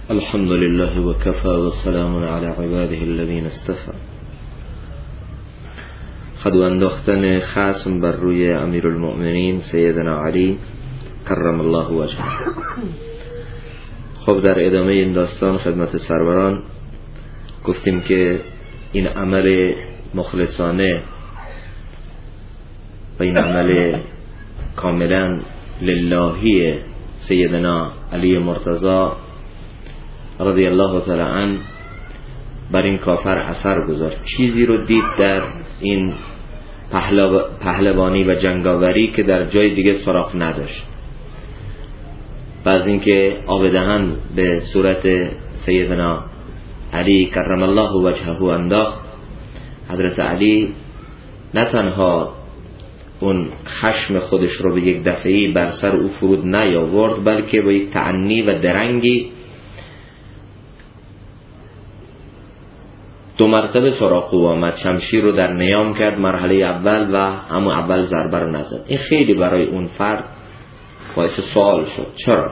الحمد لله وكفى والسلام على عباده الذين اصطفى. خدو انداختن خصم بر روی امیرالمؤمنین سیدنا علی کرم الله وجهه. خب در ادامه این داستان خدمت سروران گفتیم که این عمل مخلصانه و این عمل کاملا للهی سیدنا علی مرتضی رضی الله تعالی عنه بر این کافر اثر گذاشت. چیزی رو دید در این پهلوانی و جنگاوری که در جای دیگه سراغ نداشت. بعد اینکه آب دهن به صورت سیدنا علی کرم الله وجهه انداخت، حضرت علی نه تنها اون خشم خودش رو به یک دفعی بر سر او فرود نیاورد، بلکه با یک تعنی و درنگی دو مرتبه سراغ او آمد، شمشیر رو در نیام کرد مرحله اول و همون اول ضربه رو نزد. این خیلی برای اون فرد باعث سوال شد، چرا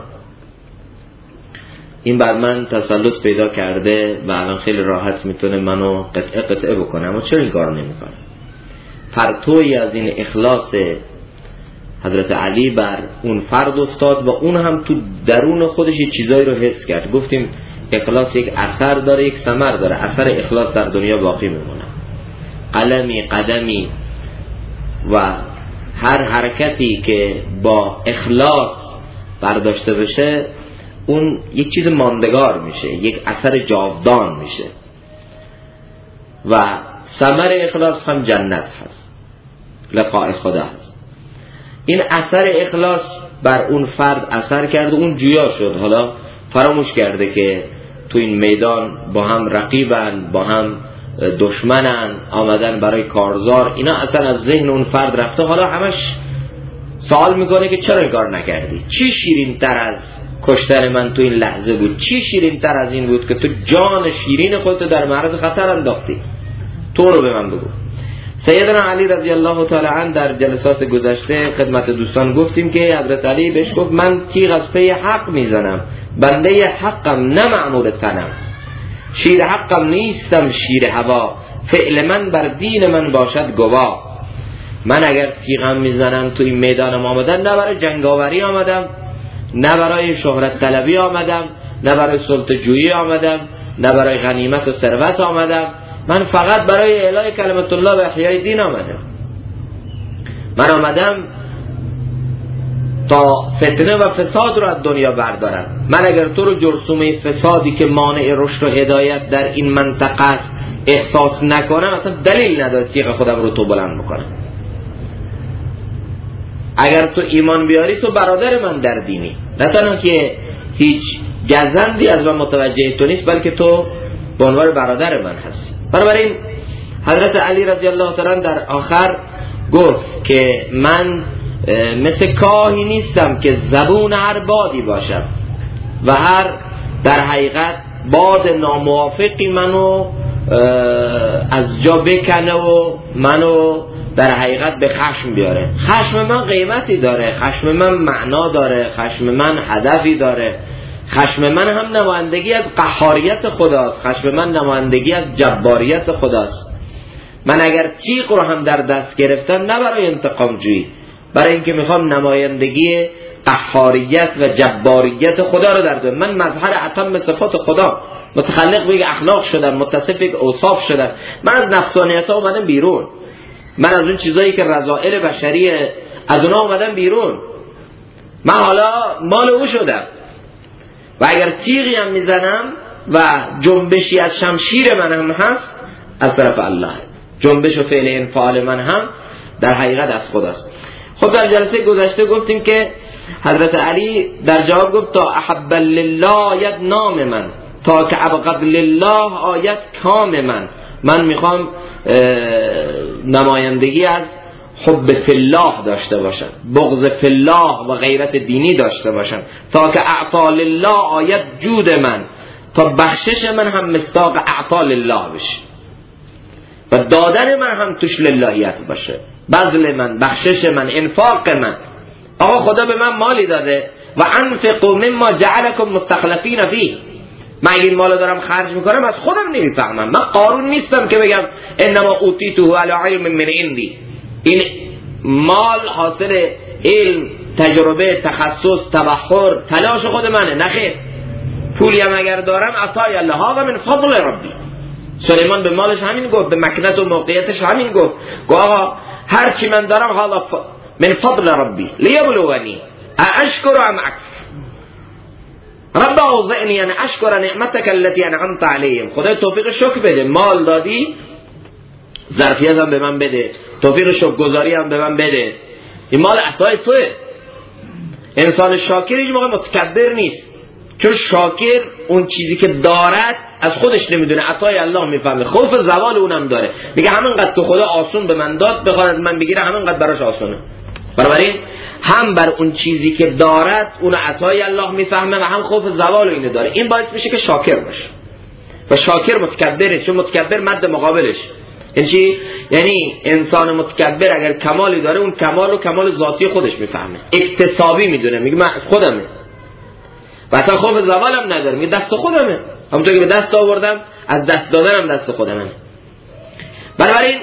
این بر من تسلط پیدا کرده و الان خیلی راحت میتونه منو قطعه بکنه، اما چرا این کار نمیکنه؟ پرتوی از این اخلاص حضرت علی بر اون فرد افتاد و اون هم تو درون خودش یه چیزایی رو حس کرد. گفتیم اخلاص یک اثر داره، یک ثمر داره. اثر اخلاص در دنیا باقی میمونه. قلمی، قدمی و هر حرکتی که با اخلاص برداشته بشه اون یک چیز ماندگار میشه، یک اثر جاودان میشه و ثمر اخلاص هم جنت هست، لقاء خدا هست. این اثر اخلاص بر اون فرد اثر کرده، اون جویا شد، حالا فراموش کرده که تو این میدان با هم رقیبن، با هم دشمنن، آمدن برای کارزار، اینا اصلا از ذهن اون فرد رفته. حالا همش سوال میکنه که چرا این کار نکردی؟ چی شیرین تر از کشتن من تو این لحظه بود؟ چی شیرین تر از این بود که تو جان شیرین خودت در معرض خطر انداختی؟ تو رو به من بگو. سیدنا علی رضی الله تعالی عنه در جلسات گذشته خدمت دوستان گفتیم که حضرت علی بهش گفت من تیغ از پی حق میزنم، بنده حقم نه مأمور تنم، شیر حقم نیستم شیر هوا، فعل من بر دین من باشد گواه. من اگر تیغم میزنم تو این میدانم آمدم، نه برای جنگاوری آمدم، نه برای شهرت طلبی آمدم، نه برای سلطه جویی آمدم، نه برای غنیمت و ثروت آمدم، من فقط برای اعلای کلمت الله و احیای دین آمدم. من آمدم تا فتنه و فساد رو از دنیا بردارم. من اگر تو رو جرثومه فسادی که مانع رشد و هدایت در این منطقه است احساس نکنم، اصلا دلیل نداره تیغ خودم رو تو بلند میکنم. اگر تو ایمان بیاری تو برادر من در دینی، نه تنها که هیچ گزندی از من متوجه تو نیست، بلکه تو به عنوان برادر من هستی. بنابراین حضرت علی رضی الله تعالی در آخر گفت که من مثل کاهی نیستم که زبون هر بادی باشم و هر در حقیقت باد ناموافقی منو از جا بکنه و منو در حقیقت به خشم بیاره. خشم من قیمتی داره، خشم من معنا داره، خشم من هدفی داره، خشم من هم نمایندگی از قهاریت خداست، خشم من نمایندگی از جباریت خداست. من اگر تیغ رو هم در دست گرفتم نه برای انتقام جویی، برای اینکه میخوام نمایندگی قهاریت و جباریت خدا رو در دنیا. من مظهر اتم صفات خدا، متخلق به یک اخلاق شدم، متصف به یک اوصاف شدم. من از نفسانیت ها اومدم بیرون، من از اون چیزایی که رذائل بشریه از اونها اومدم بیرون. من حالا مال او شدم و اگر تیغی هم میزنم و جنبشی از شمشیر من هم هست از طرف الله، جنبش و فعل انفعال من هم در حقیقت از خداست. خب در جلسه گذشته گفتیم که حضرت علی در جواب گفت تا احب لله آید نام من، تا که ابغض لله آید کام من. من میخوام نمایندگی از حب فی الله داشته باشم، بغض فی الله و غیرت دینی داشته باشم، تا که اعطا لله آید جود من، تا بخشش من هم مصداق اعطا لله بشه و دادن من هم توش للهیت باشه، بذل من، بخشش من، انفاق من. آقا خدا به من مالی داده و انفقوا مما جعلکم مستخلفین فیه، من این مالو دارم خرج میکنم از خودم نمیفهمم. من قارون نیستم که بگم انما اوتیته علی علم من عندی، این مال حاصل علم، تجربه، تخصص، تبحر، تلاش خود منه. نخیر، پولی هم اگر دارم عطای الله و من فضل ربی. سلیمان به مالش همین گفت، به مکنت و موقعیتش همین گفت آقا هر چی من دارم حالا من فضل ربی لیبلونی اشکر ام اکفر رب اوزعنی ان اشکر نعمتک التي انعمت علیهم. خدا توفیق شکر بده، مال دادی ظرفیت هم به من بده، توفیق شکرگزاری هم به من بده، این مال عطای توه. انسان شاکر هیچ موقع متکبر نیست، چون شاکر اون چیزی که دارد از خودش نمیدونه، عطای الله میفهمه، خوف زوال اونم داره، میگه همینقدر تو خدا آسون به من داد، بخواد از من بگیره همینقدر براش آسونه. بنابراین هم بر اون چیزی که دارد اون عطای الله میفهمه و هم خوف زوال اینو داره. این باعث میشه که شاکر باشه و شاکر متکبره، چون متکبر مد مقابلش یعنی انسان متکبر اگر کمالی داره اون کمال و کمال ذاتی خودش میفهمه، اکتسابی میدونه، میگه من از خودمه و اصلا خوف زوالم نداره، میگه دست خودمه، همونطور که به دست آوردم از دست دادنم دست خودمه. بنابراین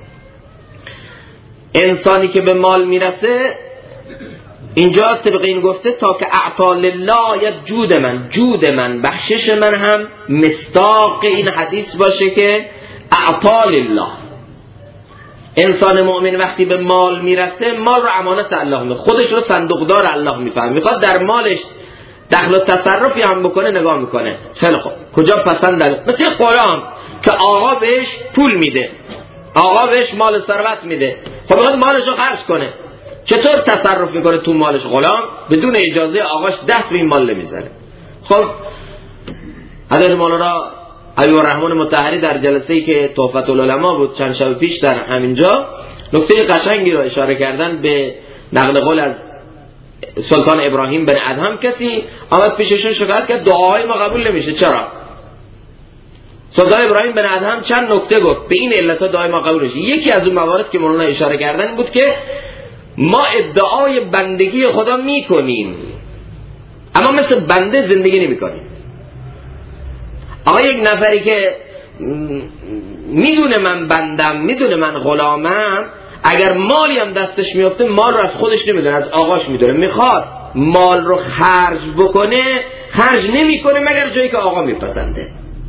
انسانی که به مال میرسه اینجا طبق این گفته تا که اعطا لله یا جود من بخشش من هم مصداق این حدیث باشه که اعطا لله. انسان مؤمن وقتی به مال میرسه مال رو امانت الله میفهمه، خودش رو صندوقدار الله میفهمه، میخواد در مالش دخل و تصرفی هم بکنه نگاه میکنه، خیلی خوب کجا پسند داره، مثل غلام که آقا بهش پول میده، آقا بهش مال ثروت میده، خب میخواد مالش رو خرج کنه، چطور تصرف میکنه تو مالش؟ غلام بدون اجازه آقاش دست به این مال نمیزنه. خب حضرت مولانا حبیب الرحمن مطهری در جلسه‌ای که تحفة العلماء بود چند شب پیش در همینجا نکته قشنگی رو اشاره کردن به نقل قول از سلطان ابراهیم بن ادهم. کسی آمد پیششون شکایت کرد دعاهای ما قبول نمیشه، چرا؟ سلطان ابراهیم بن ادهم چند نکته گفت به این علت دعای ما قبول نمیشه. یکی از اون موارد که مولانا اشاره کردن بود که ما ادعای بندگی خدا میکنیم اما مثل بنده زندگی نمیکنیم. آقا یک نفری که میدونه من بندم، میدونه من غلامم، اگر مالی هم دستش میفته مال رو از خودش نمیدونه، از آقاش میدونه، میخواد مال رو خرج بکنه خرج نمیکنه مگر جایی که آقا میپسنده،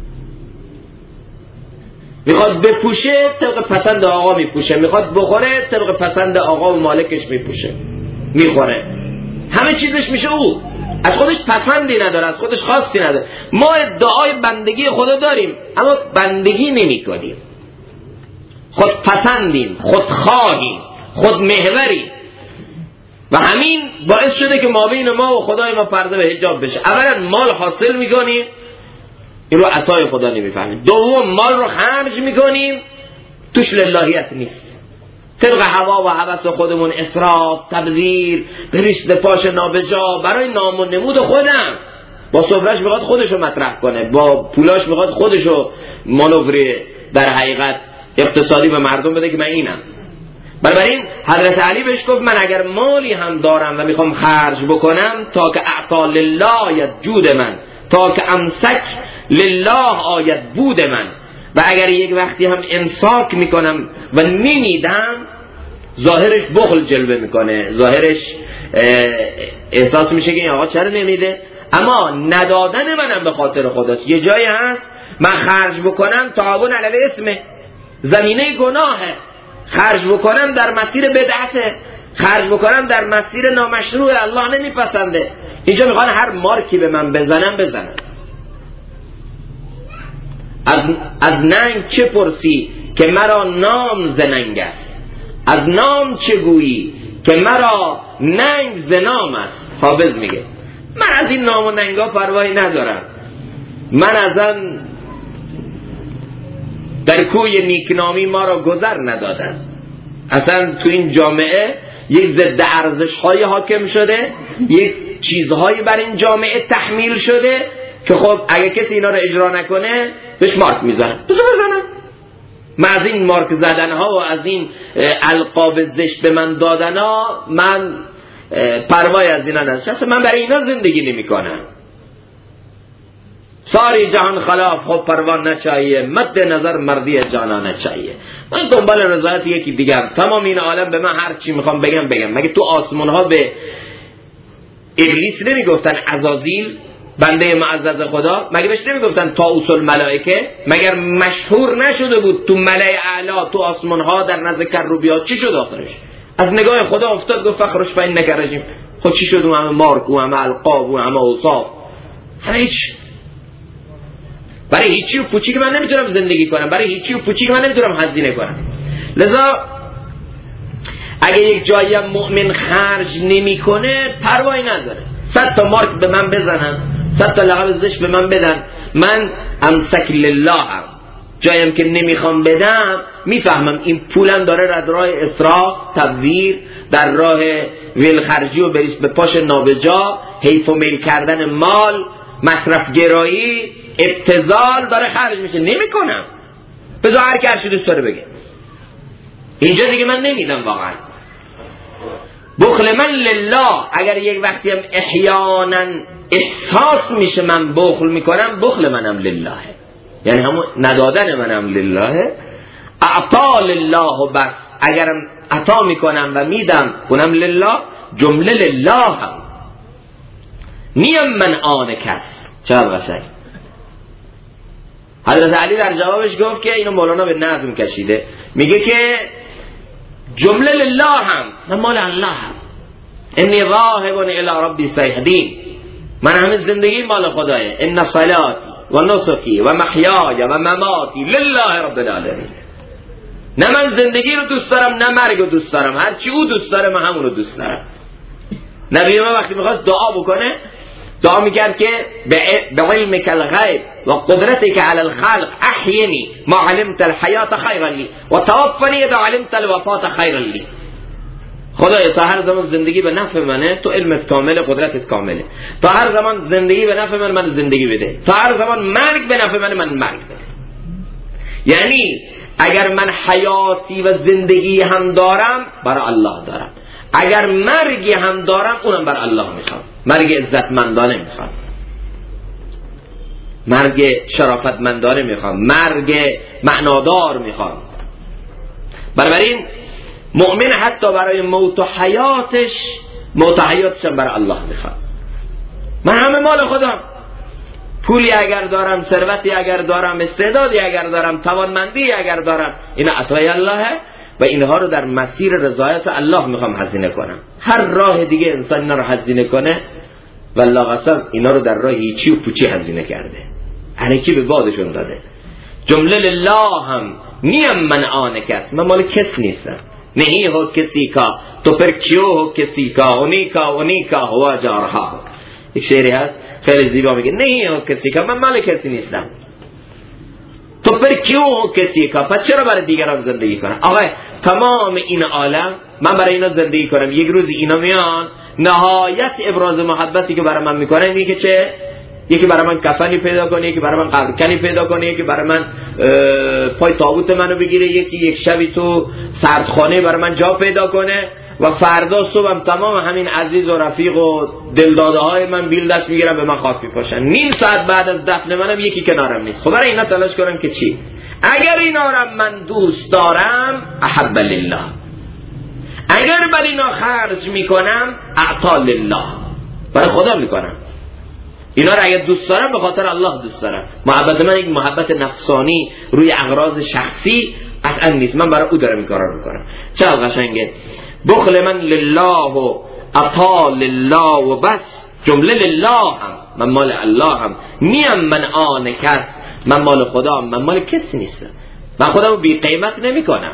میخواد بپوشه طبق پسند آقا میپوشه، میخواد بخوره طبق پسند آقا و مالکش میپوشه میخوره، همه چیزش میشه او، از خودش پسندی نداره، از خودش خواستی نداره. ما ادعای بندگی خدا داریم اما بندگی نمی کنیم، خود پسندیم، خود خواهیم، خود محوریم و همین باعث شده که ما بین ما و خدای ما پرده به حجاب بشه. اولا مال حاصل میکنیم این رو عطای خدا نمیفهمیم، دوم مال رو خرج میکنیم توش للهیت نیست، طبق هوا و هوس خودمون اسراف، تبذیر، بریشت پاش نابجا برای نام و نمود خودم، با سفرش میخواد خودشو مطرح کنه، با پولاش میخواد خودشو مانوری در حقیقت اقتصادی به مردم بده که من اینم. بنابراین حضرت علی بهش گفت من اگر مالی هم دارم و میخوام خرج بکنم تا که اعطا لله آید جود من، تا که امسک لله آید بود من، و اگر یک وقتی هم امساک میکنم و نمیدم ظاهرش بخل جلوه میکنه، ظاهرش احساس میشه که این آقا چرا نمیده، اما ندادن منم به خاطر خداست. یه جایی هست من خرج بکنم تعاون علی اسمه، زمینه گناهه، خرج بکنم در مسیر بدعته، خرج بکنم در مسیر نامشروع، الله نمیپسنده. اینجا میخوان هر مارکی به من بزنن. از ننگ چه پرسی که مرا نام ز ننگ است، از نام چه گویی که مرا ننگ ز نام است. حافظ میگه من از این نام و ننگا پروایی ندارم، من از آن در کوی نیکنامی ما را گذر ندادن. اصلا تو این جامعه یک ضد ارزش های حاکم شده، یک چیزهایی بر این جامعه تحمیل شده که خب اگه کسی اینا رو اجرا نکنه بهش مارک میزنن. بزنن من از این مارک زدن ها و از این القاب زشت به من دادن ها من پروای از اینا نداشتم، من برای اینا زندگی نمی کنم. ساری جهان خلاف خب پروان نچایه، مد نظر مردی جانا نچایه. من دنبال رضایت یکی دیگر، تمام این عالم به من هر چی میخوام بگم. مگه تو آسمان ها به ابلیس نمیگفتن عزازیل بنده معزز خدا؟ مگه بهش نمیگفتن طاووس الملائکه؟ مگر مشهور نشده بود تو ملأ اعلی تو آسمان ها در نزد کروبیات؟ چی شد آخرش؟ از نگاه خدا افتاد گفت فخرش فإنک رجیم. خب چی شد؟ اون همه مارک، اون همه القاب، اون همه اوصاف، همه هیچ. برای هیچی و پوچی که من نمیتونم زندگی کنم، برای هیچی و پوچی که من نمیتونم هزینه کنم. لذا اگه یک جایی مؤمن خرج نمیکنه پروایی نداره، 100 تا مارک به من بزنن، 100 تا لقب زشت به من بدن، من امسک لله هم جایم که نمیخوام بدم، میفهمم این پولم داره در راه اسراف، تبذیر، در راه ولخرجی و بریس به پاش نابجا، حیف و میل کردن مال، مصرف گرایی، ابتذال داره خرج میشه. نمیکنم، بذار هر کی دوست داره بگه. اینجا دیگه من نمیدم واقعا. بخل من لله، اگر یک وقتی هم احیانا احساس میشه من بخل میکنم، بخل منم لله، یعنی همون ندادن منم لله. اعطا لله بس، اگرم عطا میکنم و میدم اونم لله، جمله لله هم. نیم من آن کس. چرا قشنگ. حضرت علی در جوابش گفت که اینو مولانا به نظم کشیده، میگه که جمله لله هم، من مال الله هم. انی ذاهب الی ربی سیهدین، من همه زندگی مال خدایه. ان صلاتی و نسکی و محیای و مماتی لله رب العالمین. نه من زندگی رو دوست دارم، نه مرگ رو دوست دارم، هرچی او دوست داره من همون رو دوست دارم. نبی ما وقتی میخواست دعا بکنه، دعا میکرد که به علمک الغیب و قدرتک علی الخلق احینی ما علمت الحیات خیرا لی و توفنی اذا علمت الوفات خیرا لی. خدایا تا هر زمان زندگی به نفع منه، تو علمت کامله، قدرتت کامله. تا هر زمان زندگی به نفع من زندگی بده، تا هر زمان مرگ به نفع من مرگ بده. یعنی اگر من حیاتی و زندگی هم دارم برای الله دارم، اگر مرگی هم دارم اونم برای الله میخوام. مرگ عزتمندانه میخوام، مرگ شرافتمندانه میخوام، مرگ معنادار میخوام. بنابراین مؤمن حتی برای موت و حیاتش هم برای الله میخواد. من همه مال خودم، پولی اگر دارم، ثروتی اگر دارم، استعدادی اگر دارم، توانمندی اگر دارم، این عطای الله و اینها رو در مسیر رضایت الله میخوام هزینه کنم. هر راه دیگه انسان اینا رو هزینه کنه والله قسم اینا رو در راه هیچی و پوچی هزینه کرده، الکی به بادشون داده. جمله لله هم، نیم من آن کس، من مال کس نیستم. نہیں ہو کسی کا تو پھر کیوں ہو کسی کا، انہی کا ہوا جا رہا ہو. ایک شعری هست خیلی زیبا میگه نہیں ہو کسی کا، من مال کسی نیستم، تو پھر کیوں ہو کسی کا، پس چرا برای دیگران زندگی کنم؟ آقا تمام این عالم من برای اینا زندگی کنم، یک روزی اینا میان نهایت ابراز محبتی که برای من میکنه اینه که چه؟ یکی برای من کفنی پیدا کنه، یکی برای من قبرکنی پیدا کنه، یکی برای من پای تابوت منو بگیره، یکی یک شبی تو سردخانه برای من جا پیدا کنه و فردا صبحم تمام همین عزیز و رفیق و دلداده های من بیل دست میگیرن به من خاک میپاشن. نیم ساعت بعد از دفن منم یکی کنارم نیست. خب برای اینا تلاش کنم که چی؟ اگر اینا رو من دوست دارم احب لله، اگر برای اینا خرج میکنم اعطا لله، برای خدا میکنم. اینا رو اگر دوست دارم به خاطر الله دوست دارم. محبت من یک محبت نفسانی روی اغراض شخصی قطعا نیست، من برای او دارم این کارا رو میکنم. چقدر قشنگه. بخل من لله و عطا لله و بس، جمله لله هم، من مال الله هم. نیم من آن کس، من مال خدا هم، من مال کسی نیستم. من خودمو بی قیمت نمی کنم.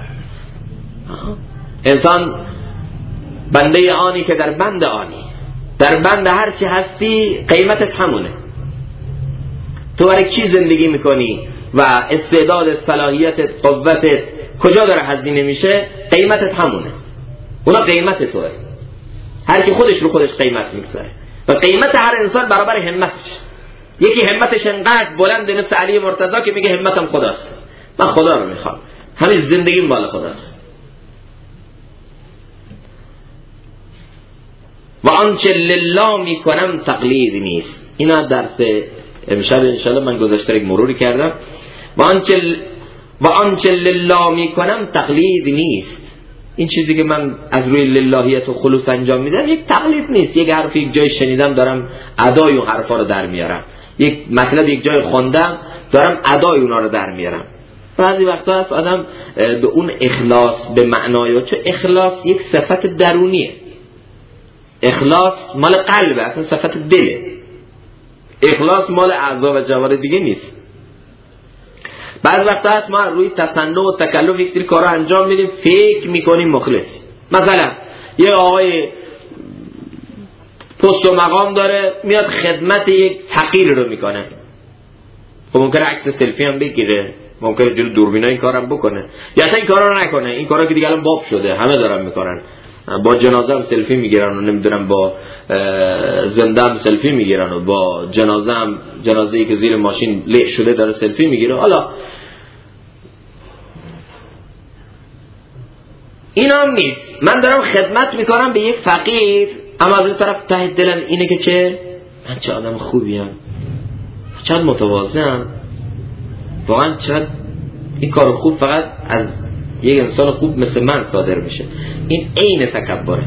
انسان بنده آنی که در بند آنی، در بند هرچی هستی قیمتت همونه. تو برای کی زندگی میکنی و استعدادت، صلاحیتت، قوتت کجا داره هزینه میشه؟ قیمتت همونه، اونا قیمت توه. هر کی خودش رو خودش قیمت میگذاره و قیمت هر انسان برابر همتش. یکی همتش انقدر بلنده مثل علی مرتضی که میگه همتم خداست، من خدا رو میخوام، همین زندگی مال خداست. و آنچه لله میکنم تقلید نیست. اینا درس امشب انشالله من گذاشته یک مروری کردم. و آنچه لله میکنم تقلید نیست. این چیزی که من از روی للهیت و خلوص انجام میدم یک تقلید نیست. یک حرف یک جای شنیدم دارم ادای اون حرفا رو در میارم، یک مطلب یک جای خوندم دارم ادای اونا رو در میارم. بعضی وقتا هست آدم به اون اخلاص به معنای، چون اخلاص یک صفت درونیه، اخلاص مال قلبه، اصلا صفت دله. اخلاص مال اعضا و جوارح دیگه نیست. بعض وقتا هست ما روی تصنع و تکلف یک سری کارا انجام میدیم، فکر میکنیم مخلصی. مثلا یه آقای پست و مقام داره، میاد خدمت یک فقیر رو میکنه، خب ممکنه عکس سلفی هم بگیره، ممکنه جلو دوربینای این کارم بکنه، یا اصلا این کارا رو نکنه. این کارا که دیگه الان باب شده، همه دارن میکنن. با جنازه هم سلفی میگیرن و نمیدونم با زنده هم سلفی میگیرن و با جنازه‌ای که زیر ماشین له شده داره سلفی میگیره. حالا اینا هم نیست. من دارم خدمت میکنم به یک فقیر، اما از این طرف ته دلم اینه که چه من چه آدم خوبیم، چقدر متواضعم، واقعا چقدر این کار خوب فقط از یک انسان خوب مثل من صادر میشه. این عین تکبره.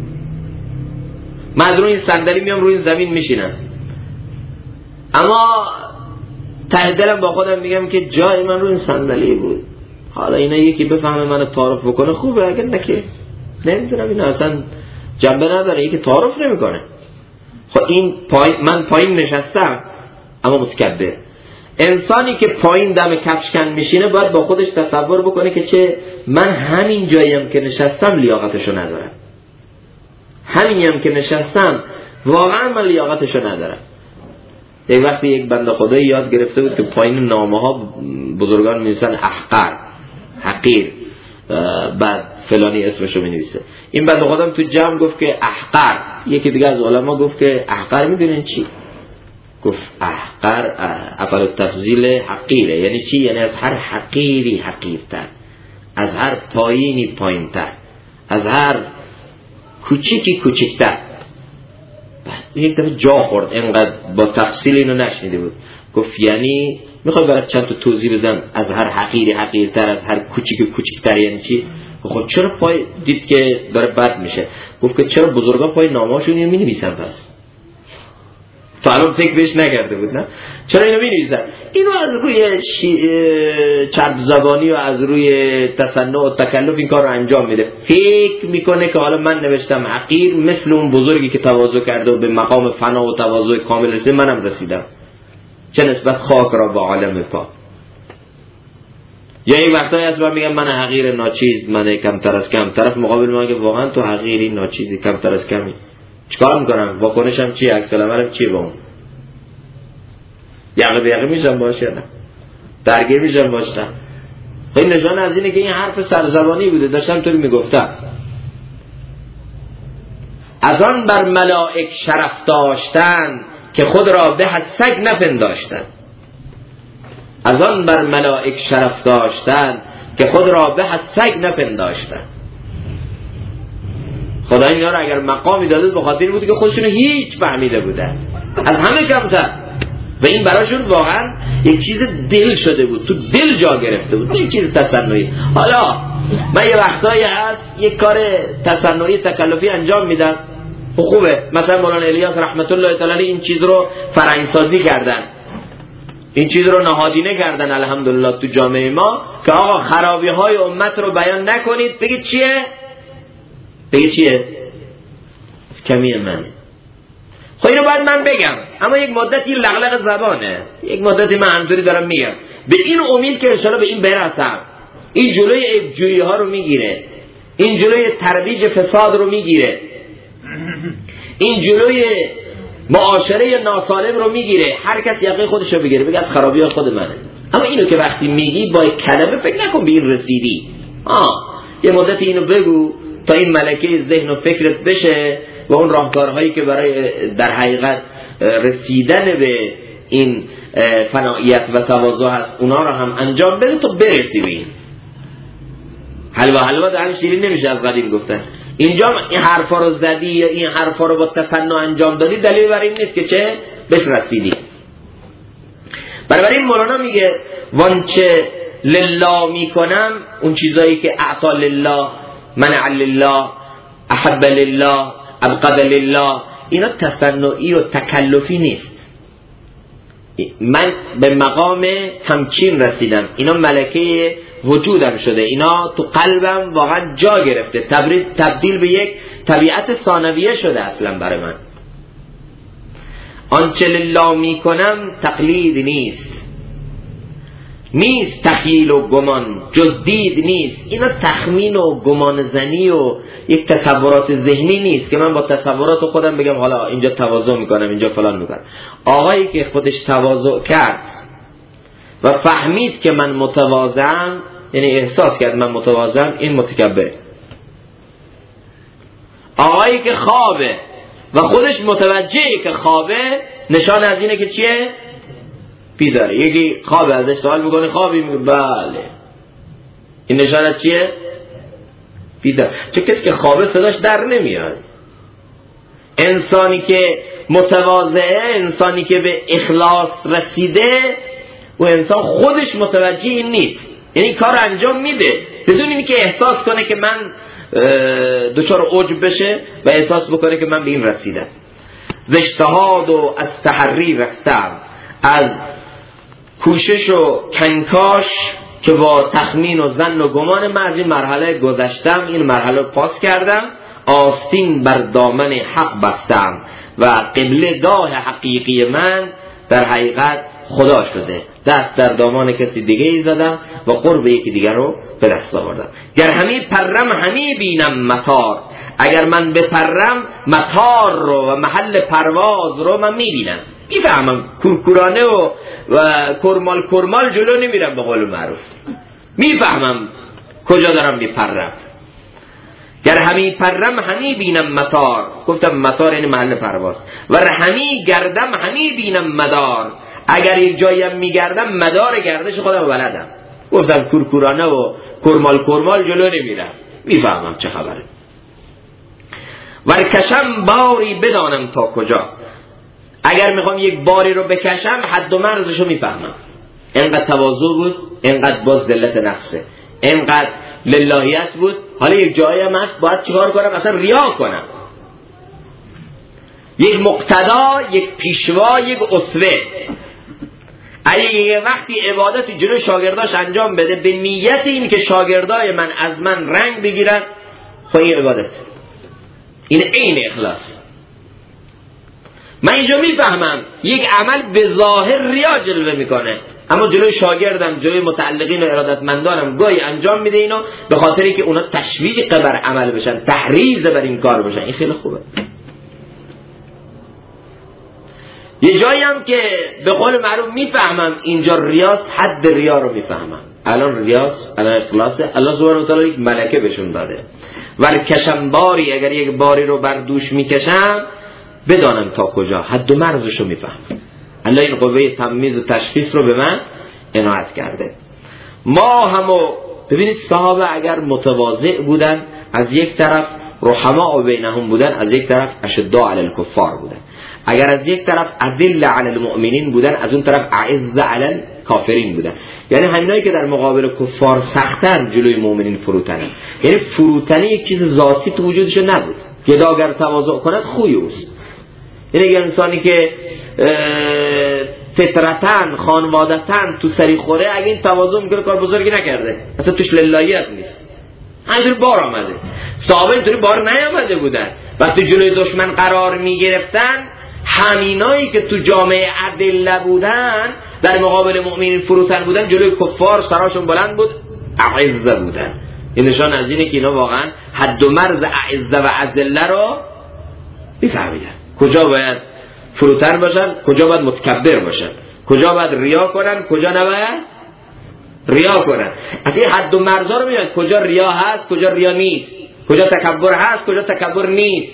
من از روی این صندلی میام روی این زمین میشینم، اما ته دلم با خودم میگم که جای من روی این صندلی بود. حالا اینا یکی بفهمه منو تعارف بکنه خوبه، اگر نه که نمیدونم. اینا اصلا جنبه نداره، یکی تعارف نمیکنه. خب این من پایین نشستم اما متکبر. انسانی که پایین دم کفشکن میشینه باید با خودش تصور بکنه که چه من همین جاییم که نشستم لیاقتشو ندارم، همینیم که نشستم واقعا من لیاقتشو ندارم. یک وقتی یک بنده خدایی یاد گرفته بود که پایین نامه ها بزرگان می‌نویسن احقر، حقیر، بعد فلانی اسمشو می‌نویسه. این بنده خدا تو جمع گفت که احقر. یکی دیگه از علما گفت که احقر میدونین چی؟ گفت احقر افعال التفضیل حقیره. یعنی چی؟ یعنی از هر حقیری حقیرتر، از هر پایینی پایینتر، از هر کوچیکی کوچکتر. یک دفعه جا خورد، اینقدر با تفصیل اینو نشنیده بود. گفت یعنی میخوای برات چند تا توضیح بزنم از هر حقیری حقیرتر، از هر کوچیکی کوچکتر یعنی چی؟ خب چرا پای دید که داره بد میشه، گفت که چرا بزرگا پای نامه‌هاشون اینو می‌نویسن؟ پس تا الان فکر بهش نکرده بود، نه؟ چرا اینو می‌نویسن؟ اینو از روی چرب زبانی و از روی تصنع و تکلف این کار رو انجام میده. فکر میکنه که حالا من نوشتم حقیر، مثل اون بزرگی که تواضع کرده و به مقام فنا و تواضع کامل رسید، منم رسیدم، چه نسبت خاک را با عالم پاک. یا این وقتایی هست من میگم من حقیر ناچیز، من کمتر از کم، طرف مقابل من که واقعا تو حقیری ناچیزی کمتر از کمی، چیکار میکنم؟ واکنشم چیه؟ عکس العملم چیه با اون؟ یقه به یقه میشم باشه یا نه؟ درگیر میشم باشه نه؟ خب این نشانه از اینه که این حرف سرزبانی بوده، داشتم طوری میگفتم. از آن بر ملائک شرف داشتن که خود را به از سگ نپنداشتن. از آن بر ملائک شرف داشتن که خود را به از سگ نپنداشتن. خدا اینا رو اگر مقامی داده به خاطر بود که خودشون هیچ فهمیده بودن، از همه کمتر، و این براشون واقعا یک چیز دل شده بود، تو دل جا گرفته بود، یک چیز تصنعی. حالا من یه وقتایی هست یک کار تصنعی تکلفی انجام میدم، خوبه. مثلا مولانا الیاس رحمت الله تعالی این چیز رو فرهنگ‌سازی کردن، این چیز رو نهادینه کردن الحمدلله تو جامعه ما که آقا خرابی های امت رو بیان نکنید. بگید چیه؟ بگید چیه؟ از کمی منه. خب اینو باید من بگم، اما یک مدتی لغلق زبانه، یک مدتی من همطوری دارم میگم به این امید که انشاءالله به این برسم. این جلوی عیبجویی ها رو میگیره، این جلوی ترویج فساد رو میگیره، این جلوی معاشره ناسالم رو میگیره. هر کس یقه خودش رو بگیره بگه از خرابی ها خود منه. اما اینو که وقتی میگی با کلمه فکر نکن به این رسیدی. یه مدتی اینو بگو تا این ملکه ذهن و فکرت بشه و اون راهکارهایی که برای در حقیقت رسیدن به این فناییت و تواضع هست اونا رو هم انجام بده تا برسی به این. حلوا دهن شیرین نمیشه، از قدیم گفتن. اینجا این حرفا رو زدی یا این حرفا رو با تصنع انجام دادی، دلیل بر این نیست که چه بهش رسیدی. بنابراین مولانا میگه وانچه لله میکنم، اون چیزایی که اعطا لله، منع لله، احب لله، ابغض لله، اینا تصنعی و تکلفی نیست. من به مقام تمکین رسیدم، اینا ملکه وجودم شده، اینا تو قلبم واقعا جا گرفته، تبدیل به یک طبیعت ثانویه شده اصلا برای من. آنچه لله میکنم تقلید نیست، نیست تخیل و گمان، جز دید نیست. اینا تخمین و گمان زنی و یک تصورات ذهنی نیست که من با تصورات خودم بگم حالا اینجا تواضع میکنم اینجا فلان میکنم. آقایی که خودش تواضع کرد و فهمید که من متواضعم، یعنی احساس کرد من متواضعم، این متکبره. آقایی که خوابه و خودش متوجهه که خوابه، نشان از اینه که چیه؟ بیداره. یکی خوابه، ازش سوال میکنه خوابی؟ میگه بله. این نشان از چیه؟ بیداره. چون کسی که خوابه صداش در نمیاد. انسانی که متواضعه، انسانی که به اخلاص رسیده، و انسان خودش متوجه این نیست، یعنی کار انجام میده بدون اینکه احساس کنه که من دچار عجب بشه و احساس بکنه که من به این رسیدم. اجتهاد و از تحری رفتم، از کوشش و کنکاش که با تخمین و ظن و گمان من از این مرحله گذشتم، این مرحله پاس کردم، آستین بر دامن حق بستم و قبله گاه حقیقی من در حقیقت خدا شده. دست در دامان کسی دیگه ای زدم و قرب یکی دیگر رو به دست آوردم. گر همی پرم همی بینم مطار، اگر من بپرم مطار رو و محل پرواز رو من میبینم، میفهمم. کورکورانه و کرمال جلو نمیرم، به قول معروف میفهمم کجا دارم میپرم. گر همی پرم همی بینم مطار، گفتم مطار یعنی محل پرواز. و همی گردم همی بینم مدار، اگر یک جاییم میگردم مدار گردش خودم بلدم. گفتم کورکورانه و کرمال جلو نمیرم، میفهمم چه خبره. ورکشم باری بدانم تا کجا، اگر میخوام یک باری رو بکشم حد و مرزشو میفهمم. اینقدر تواضع بود، اینقدر باز ذلت نفسه، اینقدر للهیت بود. حالا یک جایی هم هست باید چیکار کنم؟ اصلا ریا کنم. یک مقتدا، یک پیشوا، یک اسوه. اگه یه وقتی عبادت جلو شاگرداش انجام بده به نیت این که شاگردای من از من رنگ بگیرن، خب این عبادت، این عین اخلاص. من اینجا میفهمم یک عمل به ظاهر ریا جلوه میکنه، اما جلوی شاگردم، جلوی متعلقین و ارادتمندانم گاهی انجام میده اینو به خاطری که اونا تشویق بر عمل بشن، تحریض بر این کار بشن. این خیلی خوبه. یه جایی هم که به قول معروف میفهمم اینجا ریاست، حد ریا رو میفهمم. الان ریاست، الان اخلاصه. الله سبحانه و تعالی یک ملکه بهشون داده. ورکشم باری، اگر یک باری رو بر دوش میکشم بدانم تا کجا، حد و مرزشو میفهمم. الله این قوه تمییز و تشخیص رو به من عنایت کرده. ما همو ببینید صحابه اگر متواضع بودن از یک طرف، رحماء بینهم بودن از یک طرف، اشداء علی الکفار بودن. اگر از یک طرف اذل علی المؤمنین بودن، از اون طرف اعز علی الکافرین بودن. یعنی همینایی که در مقابل کفار سختن جلوی مؤمنین فروتنن. یعنی فروتنی یک چیز ذاتی تو وجودش نبود. گدا اگر تواضع کند خوی اوست. یعنی یه انسانی که فطرتن خانوادتن تو سری خوره، اگه این تواضع میکنه کار بزرگی نکرده، اصلا توش للهیت نیست. همینطوری بار آمده. صحابه اینطوری بار نیامده بودن. وقتی جلوی دشمن قرار میگرفتن، همینایی که تو جامعه عدل بودن در مقابل مؤمنین فروتن بودن، جلوی کفار سراشون بلند بود، اعز بودن. این نشان از اینه که اینا واقعا حد و مرز اعز و اذل رو بفهمیدن. کجا باید فروتن باشن، کجا باید متکبر باشن، کجا باید ریا کنن، کجا نباید ریا کنن. از این حد و مرزا رو میاد، کجا ریا هست، کجا ریا نیست، کجا تکبر هست، کجا تکبر نیست.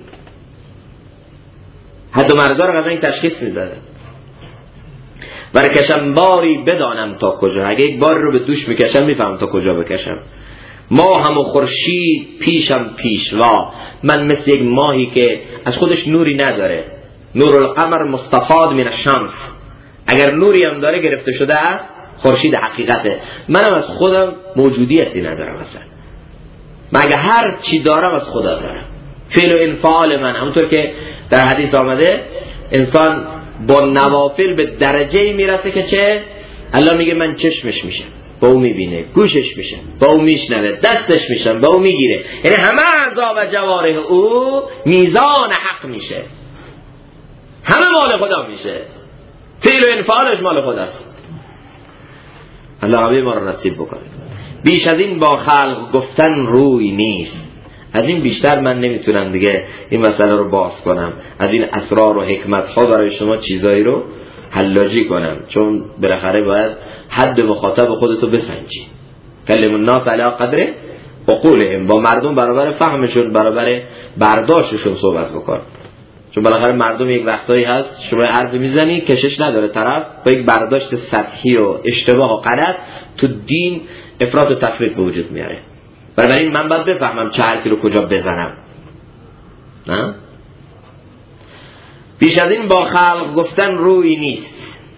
حد و مرزا رو قبلا این تشخیص میداده. ورکشم باری بدانم تا کجا، اگه یک بار رو به دوش میکشم میفهم تا کجا بکشم. ما هم و خورشید پیشم پیشوا، من مثل یک ماهی که از خودش نوری نداره. نور القمر مستفاد من الشمس، اگر نوری هم داره گرفته شده است خورشید حقیقته. منم از خودم موجودیتی ندارم اصلا، مگه هر چی دارم از خدا دارم. فعل و انفعال من همونطور که در حدیث آمده انسان با نوافل به درجه میرسه که چه؟ الله میگه من چشمش میشم با او میبینه، گوشش میشم با او میشنوه، دستش میشم با او میگیره، یعنی همه اعضا و جوارح او میزان حق میشه، همه مال خدا میشه، فعل و انفعالش مال خداست. الله همه ما رو نصیب بکنه. بیش از این با خلق گفتن روی نیست. از این بیشتر من نمیتونم دیگه این مسئله رو باز کنم، از این اسرار و حکمت ها برای شما چیزایی رو حلاجی کنم، چون بالاخره باید حد مخاطب خودتو بسنجی. کلم الناس علی قدر عقولهم، با مردم برابر فهمشون، برابر برداشتشون صحبت بکن. چون بالاخره مردم یک وقتایی هست شما حرف میزنی کشش نداره طرف، با یک برداشت سطحی و اشتباه و غلط تو دین افراط و تفریط به وجود میاره. بنابراین من باید بفهمم چه حرفی رو کجا بزنم. نه؟ بیش از این با خلق گفتن روی نیست.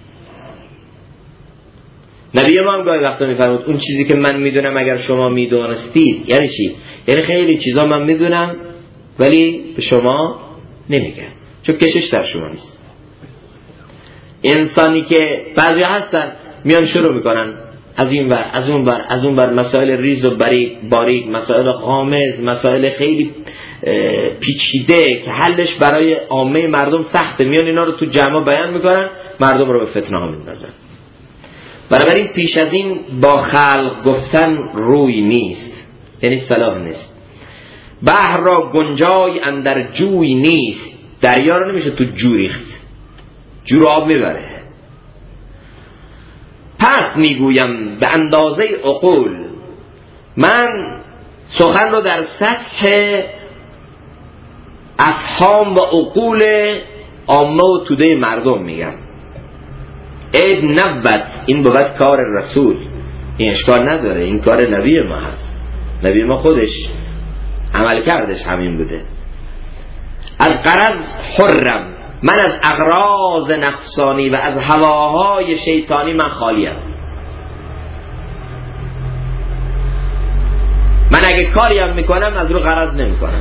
نبی ما هم گاهی وقتا میفرمود اون چیزی که من میدونم اگر شما میدونستید. یعنی چی؟ یعنی خیلی چیزا من میدونم ولی به شما نمیگم، چون کشش در شما نیست. انسانی که بعضی هستن میان شروع میکنن از این ور از اون ور از اون ور، مسائل ریز و باریک، مسائل غامض، مسائل خیلی پیچیده که حلش برای عامه مردم سخته، میان اینا رو تو جمع بیان میکنن، مردم رو به فتنه ها میندازن. بنابراین پیش از این با خلق گفتن روی نیست، یعنی صلاح نیست. بحر را گنجای اندر جوی نیست، دریا رو نمیشه تو جو ریخت، جو رو آب میبره. پس میگویم به اندازه عقول، من سخن رو در سطح افهام و عقول عامه و توده مردم میگم. عیب نبود، این بود کار رسول، این اشکال نداره، این کار نبی ما هست، نبی ما خودش عمل کردش همین بوده. از غرض حرم، من از اغراض نفسانی و از هواهای شیطانی من خالیم. من اگه کاری هم میکنم از رو غرض نمیکنم.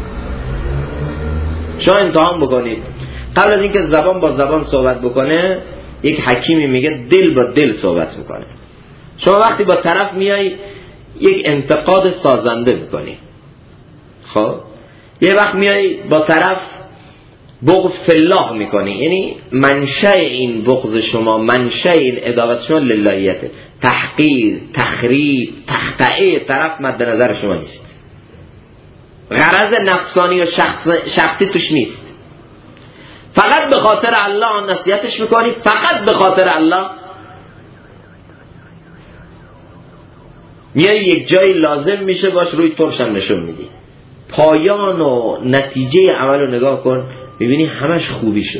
شما امتحان بکنید، قبل از اینکه زبان با زبان صحبت بکنه یک حکیمی میگه دل با دل صحبت میکنه. شما وقتی با طرف میای یک انتقاد سازنده میکنی، خب یه وقت میای با طرف بغض فلاح میکنی، یعنی منشأ این بغض شما، منشأ این عداوت شما للهیته، تحقیر، تخریب، تخطئه طرف مد نظر شما نیست، غرض نفسانی و شخصی توش نیست، فقط به خاطر الله نصیحتش میکنی، فقط به خاطر الله میای یک جایی لازم میشه باش روی ترشم نشون میدی. پایان و نتیجه عمل رو نگاه کن، ببینی همش خوبی شد،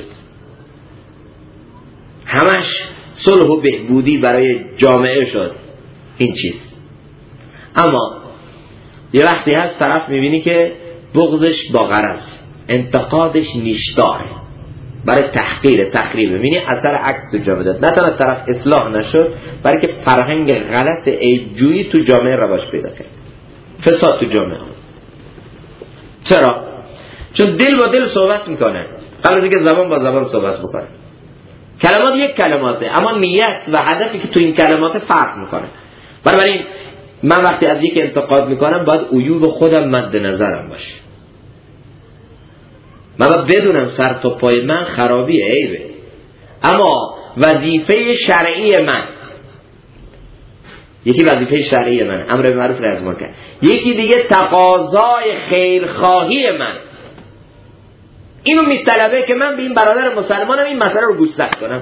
همش صلح و بهبودی برای جامعه شد این چیز. اما یه وقتی هست طرف میبینی که بغضش با غرض، انتقادش نیشداره برای تحقیر، تخریب، میبینی اثر عکس تو جامعه داد. نه تنها طرف اصلاح نشد، بلکه فرهنگ غلط عیبجویی تو جامعه رواج پیدا کرد، فساد تو جامعه. چرا؟ چون دل با دل صحبت میکنه قبل از اینکه زبان با زبان صحبت بکنه. کلمات یک کلماته، اما نیت و هدفی که تو این کلمات فرق میکنه. بنابراین من وقتی از یک انتقاد میکنم باید عیوب خودم مد نظرم باشه، من باید بدونم سر تا پای من خرابی عیبه، اما وظیفه شرعی من، یکی وظیفه شرعی من امر به معروف نهی از منکر، یکی دیگه تقاضای خیرخواهی من، اینو میطلبه که من به این برادر مسلمانم این مسئله رو گوشزد کنم.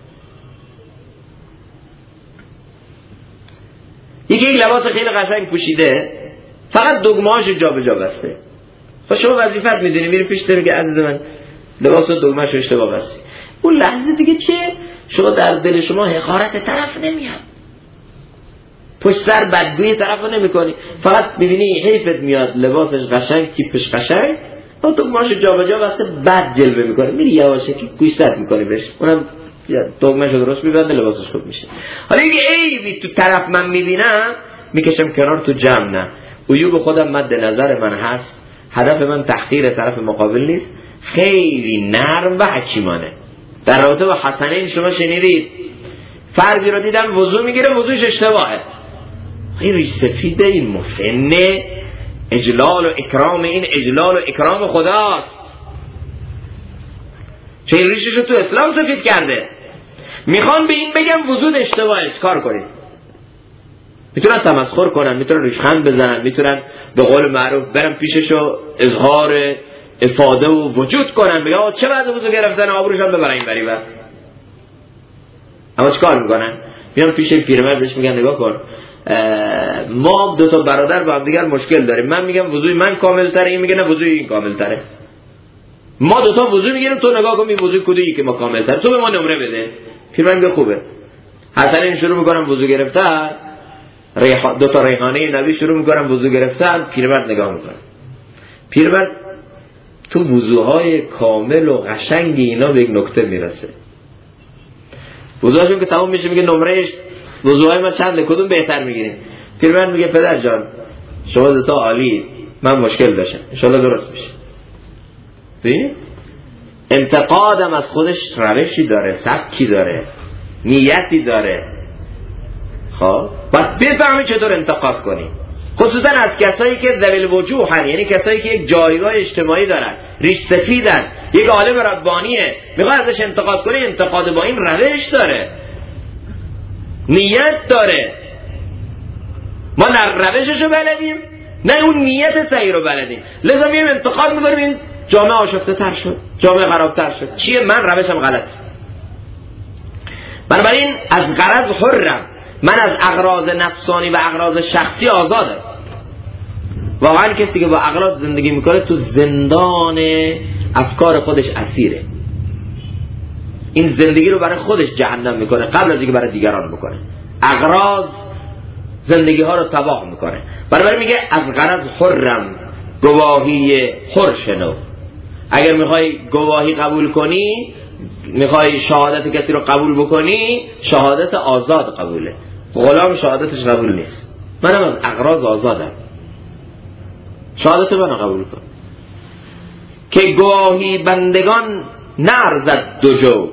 یکی یک لباس خیلی قشنگ پوشیده، فقط دگمه‌هاش جابجا بسته، خب شما وظیفت میدونی، میری پیش تو میگه عزیز من لباس و دگمه‌اش اشتباه بستی. اون لحظه دیگه چه؟ شما در دل شما حقارت طرف نمیاد، پشت سر بدگویی طرفو نمی‌کنی، فقط می‌بینی حیفت میاد، لباسش قشنگ، تیپش قشنگ، با دگمه‌اش جابجا بسته، بد جلوه می‌کنه، میری یواشکی گوشزد می‌کنی بهش، اونم دگمه‌شو درست می‌بنده، لباسش خوب میشه. حالا یه عیبی تو طرف من میبینم میکشم کنار، تو جمع نه. عیوب خودم مد نظر من هست، هدف من تحقیر طرف مقابل نیست. خیلی نرم و حکیمانه. در رابطه با حسنین شما شنیدید فردی رو دیدن وضو میگیره، وضوش اشتباهه، این ریش سفیده، این مسنه، اجلال و اکرام، این اجلال و اکرام خداست. چه این ریشش رو تو اسلام سفید کرده. میخوان به این بگم وضو اشتباهه، کار کنید. میتونن تمسخر کنن، میتونن ریشخند بزنن، میتونن به قول معروف برن پیششو اظهار افاده و وجود کنن، بگن چه بعد وضو گرفتن آبروشان ببرن این بری. اما چیکار میکنن؟ میان پیش پیرمرد بهش میگن نگاه کن، ما دو تا برادر با هم دیگر مشکل داریم، من میگم وضوی من کامل تره، این میگه نه وضوی این کامل تره. ما دو تا وضو میگیریم، تو نگاه کن این وضوی کدویی که ما کامل تره، تو به ما نمره بده. پیرمرد میگه خوبه. حسن این شروع میکنن وضو گرفتن، دو تا ریحانه نبی شروع میکنن وضو گرفتن. پیرمرد نگاه میکنه، پیرمرد تو وضوهای کامل و قشنگی اینا به یک نکته میرسه. وضوهاشون که تمام میشه میگه نمرهش وضوهای ما چنده، کدوم بهتر میگیریم؟ پیرمرد میگه پدر جان شما دو تا عالی، من مشکل داشتم، انشالله درست میشه. ببین انتقادم از خودش روشی داره، سبکی داره، نیتی داره. خب بس بفهمی چطور انتقاد کنی، خصوصا از کسایی که ذویل وجوهن، یعنی کسایی که یک جایگاه اجتماعی دارن، ریش سفیدن، یک عالم ربانیه، میخوای ازش انتقاد کنی، انتقاد با این روش داره، نیت داره. ما نه روششو بلدیم نه اون نیت صحیح رو بلدیم، لذا میایم انتقاد میکنیم این جامعه آشفته تر شد، جامعه خرابتر شد. چیه؟ من روشم غلط. بنابراین از غرض حرم، من از اغراض نفسانی و اغراض شخصی آزادم. واقعا کسی که با اغراض زندگی میکنه تو زندان افکار خودش اسیره. این زندگی رو برای خودش جهنم میکنه قبل از اینکه برای دیگران بکنه. اغراض زندگی ها رو تباه میکنه. بنابراین میگه از غرض حرم، گواهی حر شنو. اگر میخوای گواهی قبول کنی، میخوای شهادت کسی رو قبول بکنی، شهادت آزاد قبوله، غلام شهادتش قبول نیست. منم از اغراض آزادم، شهادت منو قبول کن. که گواهی بندگان نرزد دو جو،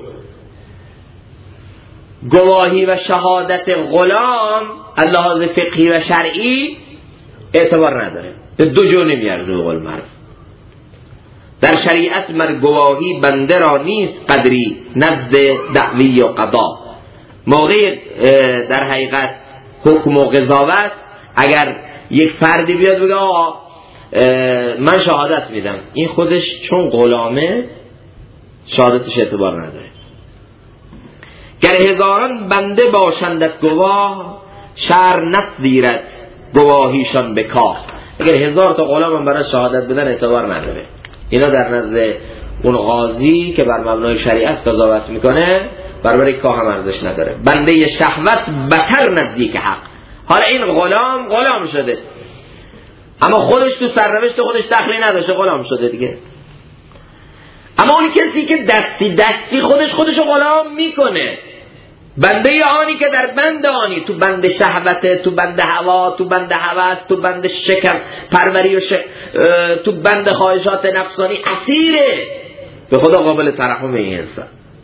گواهی و شهادت غلام اللحاظ فقهی و شرعی اعتبار نداره، به دو جو نمیارزه. به قول معروف در شریعت مر گواهی بنده را نیست قدری، نزد دعوی و قضا. موقع در حقیقت حکم و قضاوت اگر یک فردی بیاد بگه آقا من شهادت میدم، این خودش چون غلامه شهادتش اعتبار نداره. گر هزاران بنده باشندت گواه، شر نپذیرد گواهیشان به کاه. اگر 1000 تا غلام هم برای شهادت بدن اعتبار نداره. اینا در نزد اون قاضی که بر مبنای شریعت قضاوت میکنه برای کاه هم ارزش نداره. بنده شهوت بتر نزدیک حق. حالا این غلام شده، اما خودش تو سرنوشت خودش دخلی نداشته، غلام شده دیگه. اما اون کسی که دستی خودشو غلام میکنه، بنده آنی که در بند آنی، تو بند شهوته، تو بند هوا، تو بند هوس، تو بند شکم پروری و تو بند خواهشات نفسانی اسیره. به خدا قابل ترحم این انسان،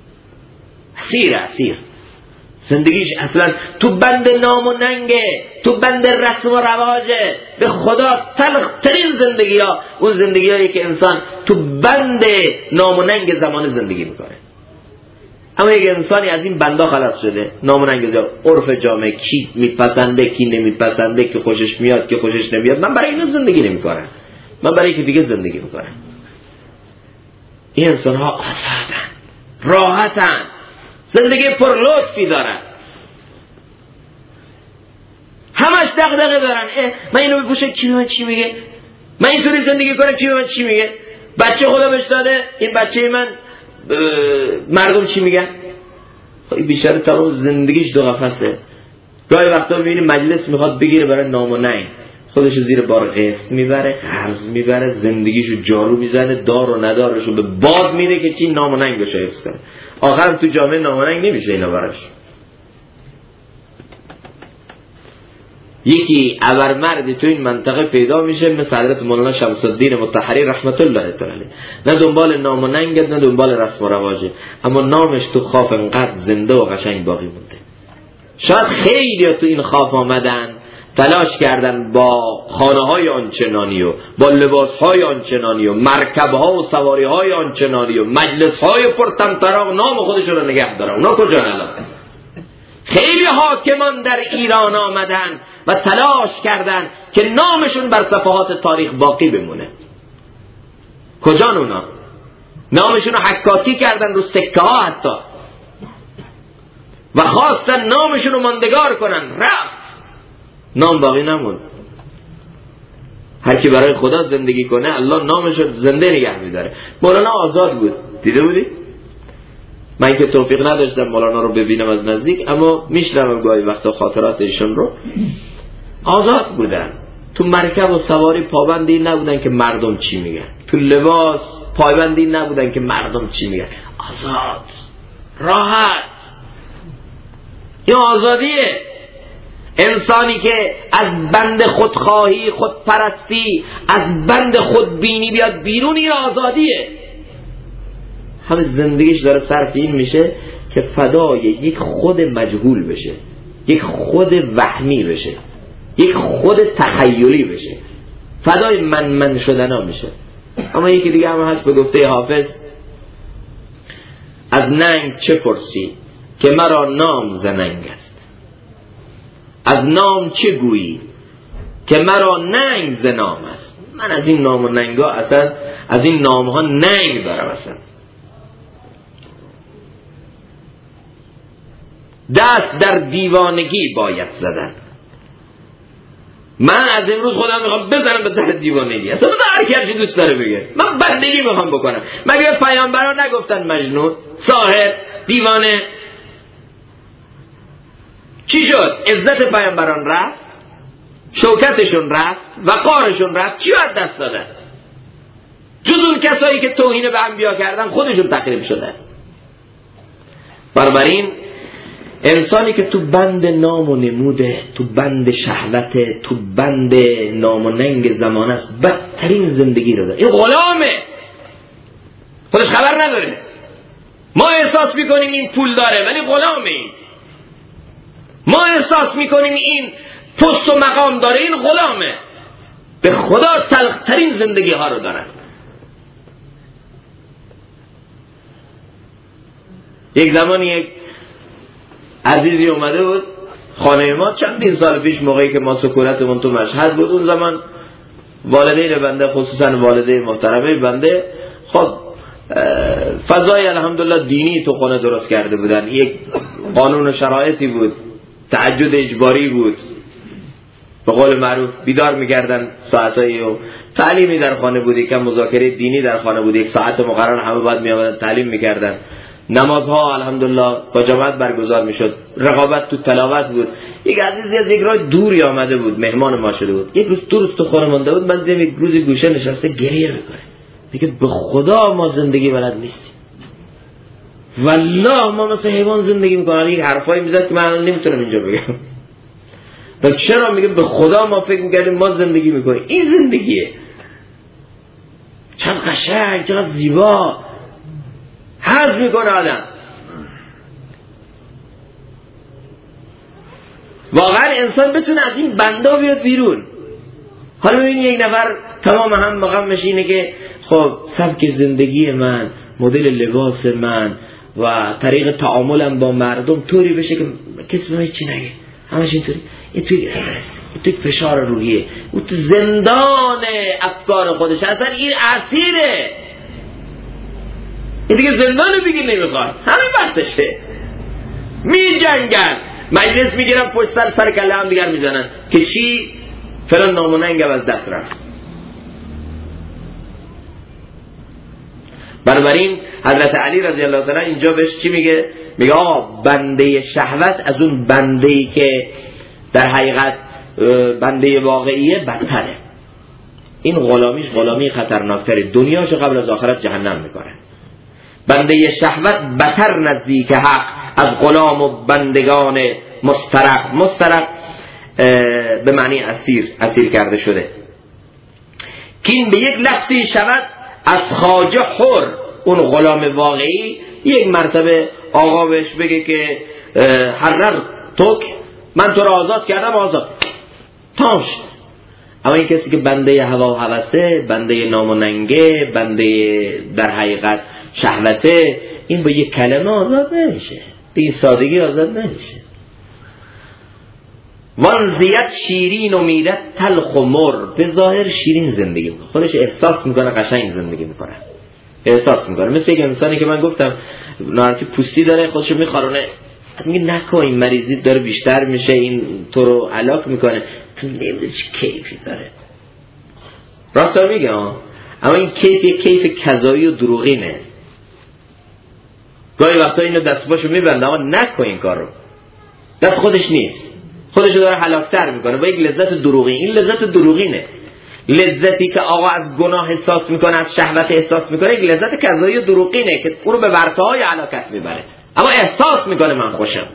اسیر زندگیش اصلا تو بند نام و ننگه، تو بند رسم و رواجه. به خدا تلخترین زندگی ها اون زندگی هایی که انسان تو بند نام و ننگ زمان زندگی میکنه. اما یک انسانی از این بندا خلاص شده، نام و ننگ عرف جامعه، کی میپسنده کی نمیپسنده، که خوشش میاد که خوشش نمیاد، من برای این زندگی نمیکنم، من برای که دیگه زندگی میکنم. این انسان ها آزادن، راحتن، زندگی پر لطفی دارن، همش دغدغه دارن. من اینو بپوشم کی به من چی میگه، من اینطوری زندگی کنم کی به من چی میگه، بچه خدا بهش داده این بچه من مردم چی میگن. بیچاره تمام زندگیش دو قفسه. گاهی وقتا میبینی مجلس میخواد بگیره برای نام و ننگ، خودشو زیر بار قسط میبره، قرض میبره، زندگیشو جارو میزنه، دار و ندارشو به باد میده که چی نام و ننگش حفظ کنه. آخرم تو جامعه نامننگ نمیشه اینا براش. یکی ابرمردی تو این منطقه پیدا میشه مثل حضرت مولانا شمس الدین مطهری رحمت الله تعالی، نه دنبال نام و ننگت نه دنبال رسم و رواجه، اما نامش تو خواب انقدر زنده و قشنگ باقی مونده. شاید خیلی تو این خواب آمدن تلاش کردن با خانه های آنچنانی و با لباس های آنچنانی و مرکب ها و سواری های آنچنانی و مجلس های پرطمطراق نام خودشون رو نگه دارن. اونا کجا الان؟ خیلی حاکمان در ایران آمدن و تلاش کردن که نامشون بر صفحات تاریخ باقی بمونه. کجان اونا؟ نامشون رو حکاکی کردن رو سکه ها حتی و خواستن نامشون رو ماندگار کنن، رفت نام باقی نمون. هر کی برای خدا زندگی کنه الله نامش رو زنده نگه میداره. مولانا آزاد بود، دیده بودی؟ من که توفیق نداشتم مولانا رو ببینم از نزدیک، اما میشنوم گاهی وقتا خاطرات ایشون رو. آزاد بودن، تو مرکب و سواری پابندی نبودن که مردم چی میگن، تو لباس پابندی نبودن که مردم چی میگن. آزاد، راحت. این آزادیه. انسانی که از بند خودخواهی، خودپرستی، از بند خودبینی بیاد بیرون، این آزادیه. همه زندگیش داره صرف این میشه که فدای یک خود مجهول بشه، یک خود وهمی بشه، یک خود تخیلی بشه، فدای من شدن ها میشه. اما یکی دیگه هم هست به گفته حافظ: از ننگ چه پرسی که مرا نام زننگ است، از نام چه گویی که مرا ننگ ز نام است. من از این نام و ننگ ها اصلا، از این نام ها ننگ دارم اصلا. دست در دیوانگی باید زدن. من از امروز خودم میخوام بزنم به در دیوانگی. اصلا هر کی دوست داره بگه، من بندگی میخوام بکنم. مگه پیامبران نگفتن مجنون، ساحر، دیوانه؟ چی شد؟ عزت پیامبران رفت، شوکتشون رفت، وقارشون رفت. چی از دست دادن؟ جز اون کسایی که توهین به انبیا کردن خودشون تقریب شدن. بنابراین انسانی که تو بند نام و نموده، تو بند شهوت، تو بند نام و ننگ زمان است، بدترین زندگی رو داره. این غلامه، خودش خبر نداره. ما احساس میکنیم این پول داره ولی غلامه. این ما احساس میکنیم این پست و مقام داره، این غلامه. به خدا تلخترین زندگی ها رو دارن. یک زمانی یک عزیزی اومده بود خانه ما چندین سال پیش، موقعی که ما سکونتمون تو مشهد بود. اون زمان والدین بنده، خصوصا والدین محترمه بنده، خب فضای الحمدلله دینی تو خونه درست کرده بودن. یک قانون و شرایطی بود، تهجد اجباری بود، به قول معروف بیدار می‌کردن ساعتایی، و تعلیمی در خانه بود، یک مذاکره دینی در خانه بود، یک ساعت مقرر همه باید می‌آمدن تعلیم می‌کردن. نمازها الحمدلله با جماعت برگزار میشد، رقابت تو تلاوت بود. یک عزیزی از یک راه دوری آمده بود، مهمان ما شده بود. یک روز تو خونه مونده بود، من دیدم یک روزی گوشه نشسته گریه میکنه، میگه به خدا ما زندگی بلد نیستیم، والله ما مثل حیوان زندگی میکنیم. یک حرفایی میزد که من نمیتونم اینجا بگم. بعد چرا؟ میگه به خدا ما فکر میکردیم ما زندگی میکنیم. این زندگیه. چقدر قشنگ، چقدر زیبا، حظ میکنه آدم. واقعا انسان بتونه از این بندا بیاد بیرون. حالا ببینی یک نفر تمام هم مقامش اینه که خب سبک زندگی من، مدل لباس من و طریق تعاملم با مردم طوری بشه که کسی به من چی نگه، همش اینطوری. این توی استرس، این توی فشار روحیه، او تو زندان افکار خودش، اصلا این اسیره. این دیگه زندان دیگه نمیخواد، همین وقتشه. می جنگن، مجلس میگیرن، پشت سر کله هم دیگر میزنن که چی؟ فلان ناموننگم از دست رفت. بنابراین حضرت علی رضی الله تعالی اینجا بهش چی میگه؟ میگه آقا بنده شهوت از اون بنده‌ای که در حقیقت بنده واقعیه بدتره. این غلامی خطرناکتره، دنیاشو قبل از آخرت جهنم میکنه. بنده شهوت بتر نزدیک حق از غلام و بندگان مسترق به معنی اسیر کرده شده. که این به یک لفظی شود از خواجه حر، اون غلام واقعی یک مرتبه آقا بهش بگه که حرر توک، من تو را آزاد کردم، آزاد تاش. اما این کسی که بنده هوا و هوسه، بنده نام و ننگه، بنده در حقیقت شهوته، این با یک کلمه آزاد نمیشه، به این سادگی آزاد نمیشه. وان زیاد شیرین و میرد تلخ و مر، به ظاهر شیرین زندگی میکنه، خودش احساس میکنه قشنگ زندگی میکنه، احساس میکنه. مثل یک انسانی که من گفتم ناراحتی پوستی داره، خودشو میخارونه، میگه نکن این مریضی داره بیشتر میشه، این تو رو هلاک میکنه، تو نمیدونی چه کیفی داره. راستا میگه اما این کیف یک کیف کذایی و دروغینه. گاهی وقتا اینو دست باشو میبنده، اما نکن این کار رو، دست خودش نیست، خودشو داره هلاکتر میکنه با یک لذت دروغی. این لذت دروغینه. لذتی که آقا از گناه احساس میکنه، از شهوت احساس میکنه، یک لذت کذایی و دروغینه که او رو به ورطه‌های هلاکت میبره. اما احساس میکنه من خوشم،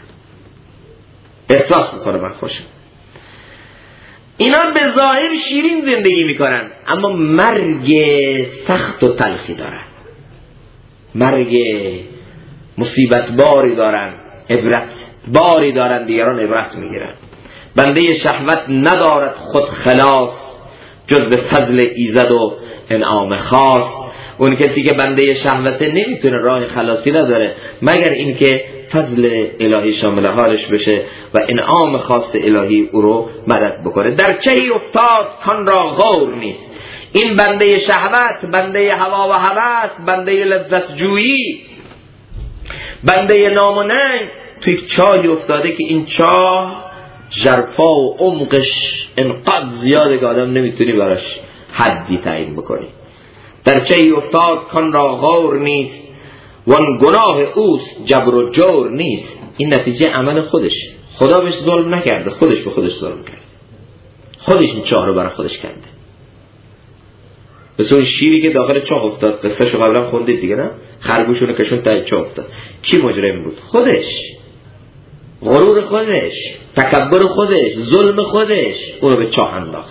احساس میکنه من خوشم. اینا به ظاهر شیرین زندگی میکنن، اما مرگ سخت و تلخی دارن، مرگ مصیبت باری دارن، عبرت باری دارن، دیگران عبرت میگیرن. بنده شهوت ندارد خود خلاص، جز به فضل ایزد و انعام خاص. اون کسی که بنده شهوته نمیتونه راه خلاصی نداره مگر اینکه فضل الهی شامل حالش بشه و انعام خاص الهی او رو مدد بکنه. در چهی افتاد کان را غور نیست. این بنده شهوت، بنده هوا و هوس، بنده لذت جویی، بنده نام و ننگ توی یک چاهی افتاده که این چاه ژرفا و عمقش انقدر زیاده که آدم نمیتونی براش حدی تعیین بکنی. در چهی افتاد کان را غور نیست، وان گناه اوست جبر و جور نیست. این نتیجه عمل خودش، خدا بهش ظلم نکرده، خودش به خودش ظلم کرده، خودش این چاه رو برای خودش کرده. مثل اون شیری که داخل چاه افتاد، قصهشو قبلا خوندید دیگه نه؟ خرگوشونو کشون ته چاه افتاد. کی مجرم بود؟ خودش، غرور خودش، تکبر خودش، ظلم خودش اونو به چاه انداخت.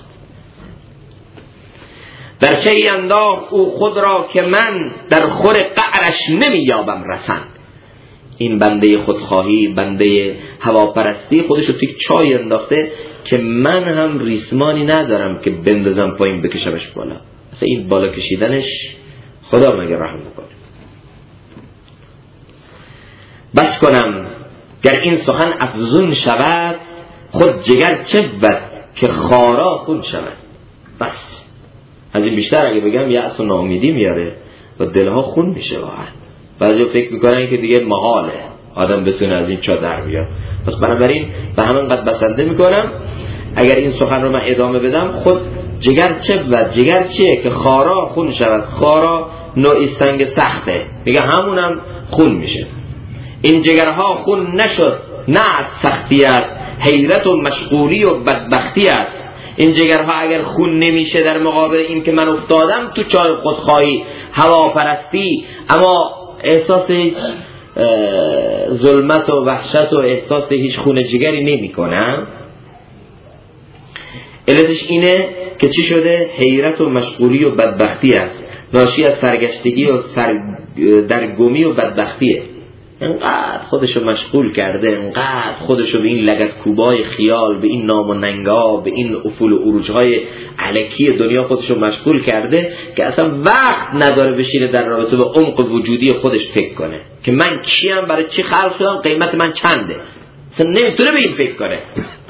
در چه انداخت او خود را که من در خور قعرش نمیابم رسن. این بنده خودخواهی، بنده هواپرستی خودشو توی چای انداخته که من هم ریسمانی ندارم که بندازم پایین بکشمش بالا. اصلا این بالا کشیدنش خدا مگه رحم میکنه. بس کنم گر این سخن افزون شود، خود جگر چه بود که خارا خون شود. بس از این بیشتر اگه بگم یأس و ناامیدی میاره و دلها خون میشه. واقعا بعضی فکر میکنن که دیگه محاله آدم بتونه از این چاه در بیاد. پس بنابراین به همین قد بسنده میکنم اگر این سخن رو من ادامه بدم، خود جگر چه بود، جگر چیه که خارا خون شود. خارا نوعی سنگ سخته، میگه همونم خون میشه. این جگرها خون نشد نه از سختی است، حیرت و مشغولی و بدبختی است. این جگرها اگر خون نمیشه در مقابل این که من افتادم تو چاه خودخواهی، هواپرستی، اما احساس ظلمت و وحشت و احساس هیچ خون جگری نمی کنم، علتش اینه که چی شده؟ حیرت و مشغولی و بدبختی است، ناشی از سرگشتگی و درگمی و بدبختیه. انقدر خودشو مشغول کرده، انقدر خودشو به این لگد کوبای خیال، به این نام و ننگا، به این افول و عروجهای علکی دنیا خودشو مشغول کرده که اصلا وقت نداره بشینه در رابطه به عمق وجودی خودش فکر کنه که من کیم، برای چی خلق شدم، قیمت من چنده. اصلا نمیتونه به این فکر کنه.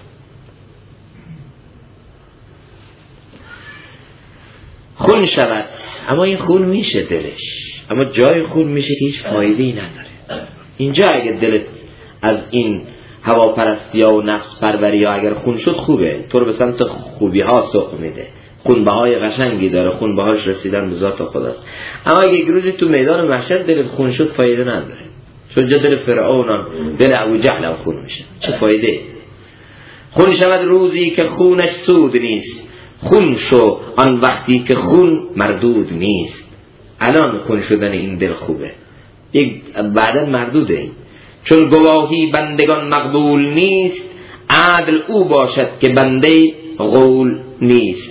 خون شود، اما این خون میشه دلش، اما جای خون میشه که هیچ فایده‌ای نداره. اینجا اگه دلت از این هواپرستی ها و نفس پروری ها اگر خون شد، خوبه، تو رو به سمت خوبی ها سوق میده، خونبهای قشنگی داره، خونبهاش رسیدن به ذات خداست. اما اگه یک روزی تو میدان محشر دلت خون شد، فایده نداره. چون جا دل فرعون، دل ابو جهل هم خون میشه، چه فایده؟ خون شود روزی که خونش سود نیست، خون شو آن وقتی که خون مردود نیست. الان کن شدن این دل خوبه، بعدا مردوده این. چون گواهی بندگان مقبول نیست، عدل او باشد که بنده قول نیست.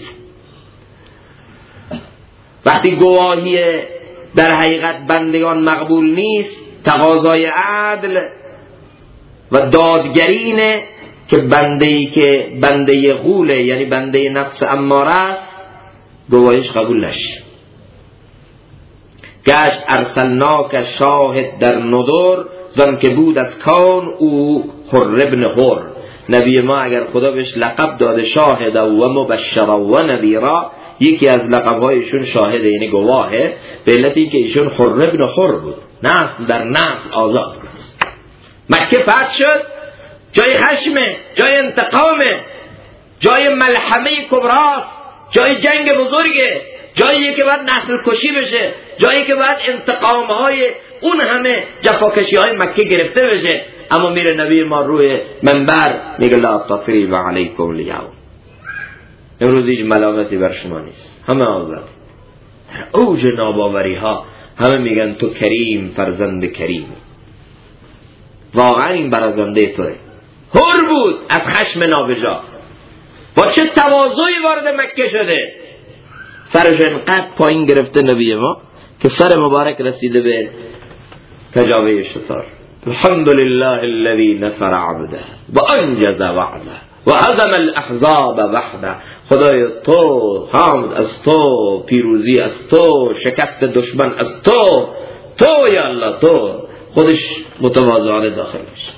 وقتی گواهی در حقیقت بندگان مقبول نیست، تقاضای عدل و دادگری اینه که بنده‌ای که بنده غوله، یعنی بنده نفس اماره است، گواهیش قبول نشه. گشت ارسلناک شاهد در ندر، زن که بود از کان او حر ابن حر. نبی ما اگر خدا بهش لقب داده شاهد و مبشر و نذیرا، یکی از لقب‌هایشون شاهده، یعنی گواهه، به علت اینکه ایشون حر ابن حر بود، نسل در نسل آزاد بود. مکه فتح شد، جای خشمه، جای انتقامه، جای ملحمه کبراست، جای جنگ بزرگه، جایی که باید نسل کشی بشه، جایی که باید انتقامهای اون همه جفاکشی های مکه گرفته بشه. اما میره نبی ما روی منبر میگه لا تثریب علیکم الیوم، امروز هیچ ملامتی بر شما نیست، همه آزاد. در اوج ناباوری ها همه میگن تو کریم، فرزند کریم. واقعا این برازنده توه. حر بود از خشم نابجا، با چه تواضعی وارد مکه شده، سرش انقدر پایین گرفته نبی ما که سر مبارک رسیده به کجاوه شطار. الحمدلله الذي نصر عبده و انجز وعده و هزم الاحزاب وحده. خدای تو، حمد از تو، پیروزی از تو، شکست دشمن از تو، تو یا الله تو. خودش متواضعانه داخل میشه.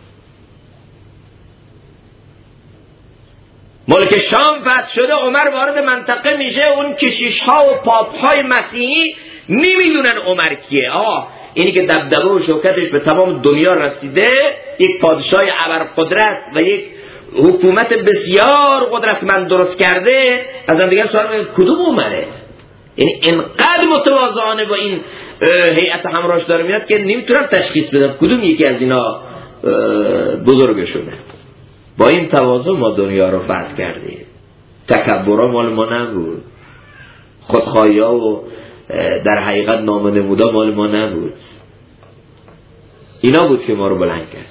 ملک شام فتح شده، عمر وارد منطقه میشه، اون کشیش ها و پاپ های مسیحی نمیدونن عمر کیه. اینی که دبدبه و شوکتش به تمام دنیا رسیده، یک پادشاه ابرقدرت و یک حکومت بسیار قدرتمند درست کرده، از هم دیگر سوال میگن کدوم عمره؟ یعنی انقدر متواضعانه با این هیئت همراهش داره میاد که نمیتونن تشخیص بدن کدوم یکی از اینا بزرگشونه. با این تواضع ما دنیا رو فتح کردیم. تکبرها مال ما نبود، خودخواهی ها و در حقیقت نامنمودا مال ما نبود، اینا بود که ما رو بلند کرد.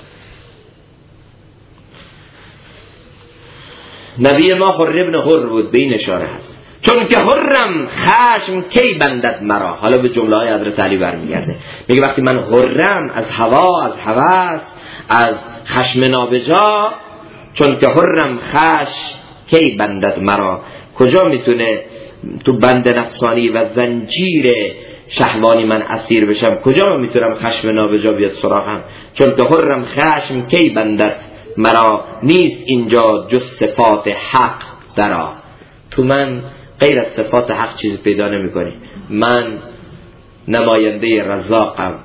نبی ما حر ابن حر بود، به این اشاره هست. چون که حرم خشم کی بندد مرا. حالا به جمله های حضرت علی برمیگرده، میگه وقتی من حرم از هوا، از هوس، از خشم نابجا، چون که حرم خشم کی بندد مرا، کجا میتونه تو بند نفسانی و زنجیر شهوانی من اسیر بشم؟ کجا میتونم خشم نابجا بیاد سراغم؟ چون که حرم خشم کی بندد مرا، نیست اینجا جز صفات حق درا. تو من غیر از صفات حق چیزی پیدا نمی کنی. من نماینده رزاقم،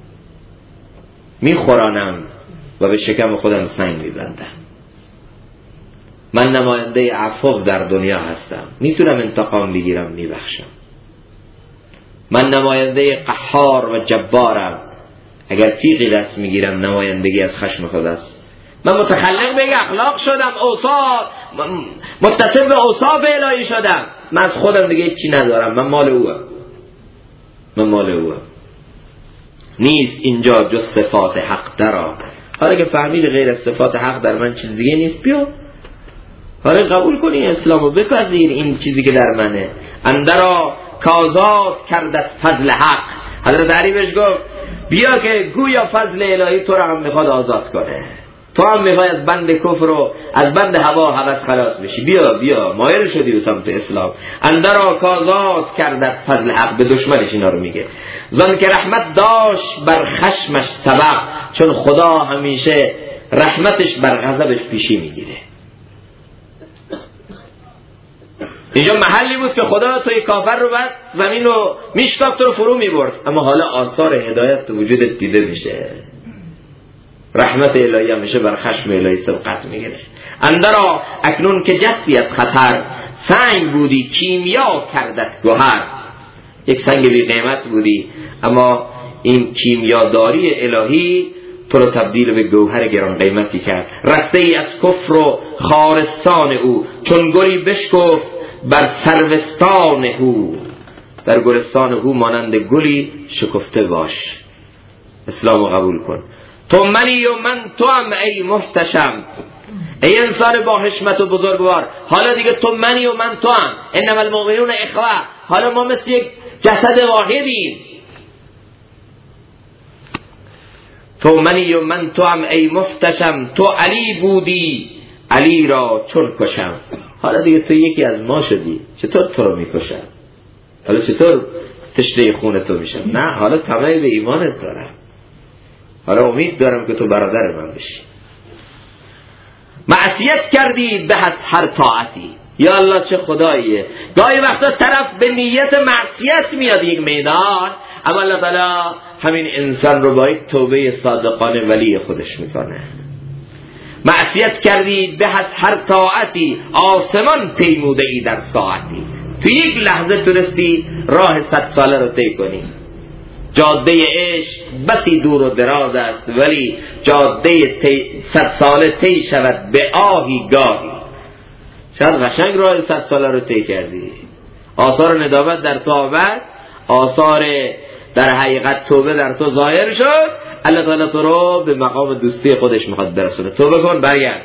میخورانم و به شکم خودم سنگ میبندم. من نماینده عفو در دنیا هستم، میتونم انتقام بگیرم، میبخشم. من نماینده قهار و جبارم، اگر تیغی دست میگیرم نمایندگی از خشم خداست. من متخلق به اخلاق شدم، متصف به اوصاف الهی شدم، من از خودم دیگه چی ندارم، من مال اوام. نیست اینجا جز صفات حق درا. حالا که فهمید غیر از صفات حق در من چیز دیگه نیست، بیا حالا قبول کنی اسلامو، بپذیر این چیزی که در منه. اندرا کازاد کردت فضل حق. حضرت علی بهش گفت بیا که گویا فضل الهی تو رو هم میخواد آزاد کنه، تو هم میخوای از بند کفر و از بند هوا هوس خلاص بشی. بیا مایل شدی به سمت اسلام. اندرا کازاد کردت فضل حق، به دشمنش اینا رو میگه. زن که رحمت داشت بر خشمش سبق، چون خدا همیشه رحمتش بر غضبش پیشی میگیره. اینجا محلی بود که خدا توی کافر رو بعد زمین رو میشکافت رو فرو میبرد، اما حالا آثار هدایت تو وجودت دیده میشه. رحمت الهی همیشه بر خشم الهی سبقت میگیره. اندرا اکنون که جستی از خطر، سنگ بودی کیمیا کردت گوهر. یک سنگ بی قیمت بودی، اما این کیمیاداری الهی تو رو تبدیل به گوهر گران قیمتی کرد. رسته ای از کفر و خارستان او، چون گلی بشکفت بر سروستان او. در گلستان او مانند گلی شکفته باش. اسلامو قبول کن. تو منی و من تو هم ای محتشم، ای انسان با حشمت و بزرگوار، حالا دیگه تو منی و من تو هم. انما المؤمنون اخوه، حالا ما مثل یک جسد واحدیم. تو منی و من تو هم ای محتشم، تو علی بودی علی را چون کشم. حالا دیگه تو یکی از ما شدی، چطور تو رو میکشم؟ حالا چطور تشنه خون تو میشم؟ نه، حالا طمع به ایمانت دارم، حالا امید دارم که تو برادر من بشی. معصیت کردی به از هر طاعتی. یا الله چه خداییه. گاهی وقتا طرف به نیت معصیت میاد یک میدان، اما الله تعالی همین انسان رو با یک توبه صادقانه ولی خودش میکنه. معصیت کردی به از هر طاعتی، آسمان پیموده ای در ساعتی. تو یک لحظه تونستی راه 100 ساله رو طی کنی. جاده عشق بسی دور و دراز است، ولی جاده 100 ساله طی شود به آهی گاهی. شاید قشنگ راه 100 ساله رو طی کردی، آثار ندامت در تو آمد، آثار در حقیقت توبه در تو ظاهر شد. الله تعالی تو رو به مقام دوستی خودش میخواد برسونه. توبه کن، برگرد.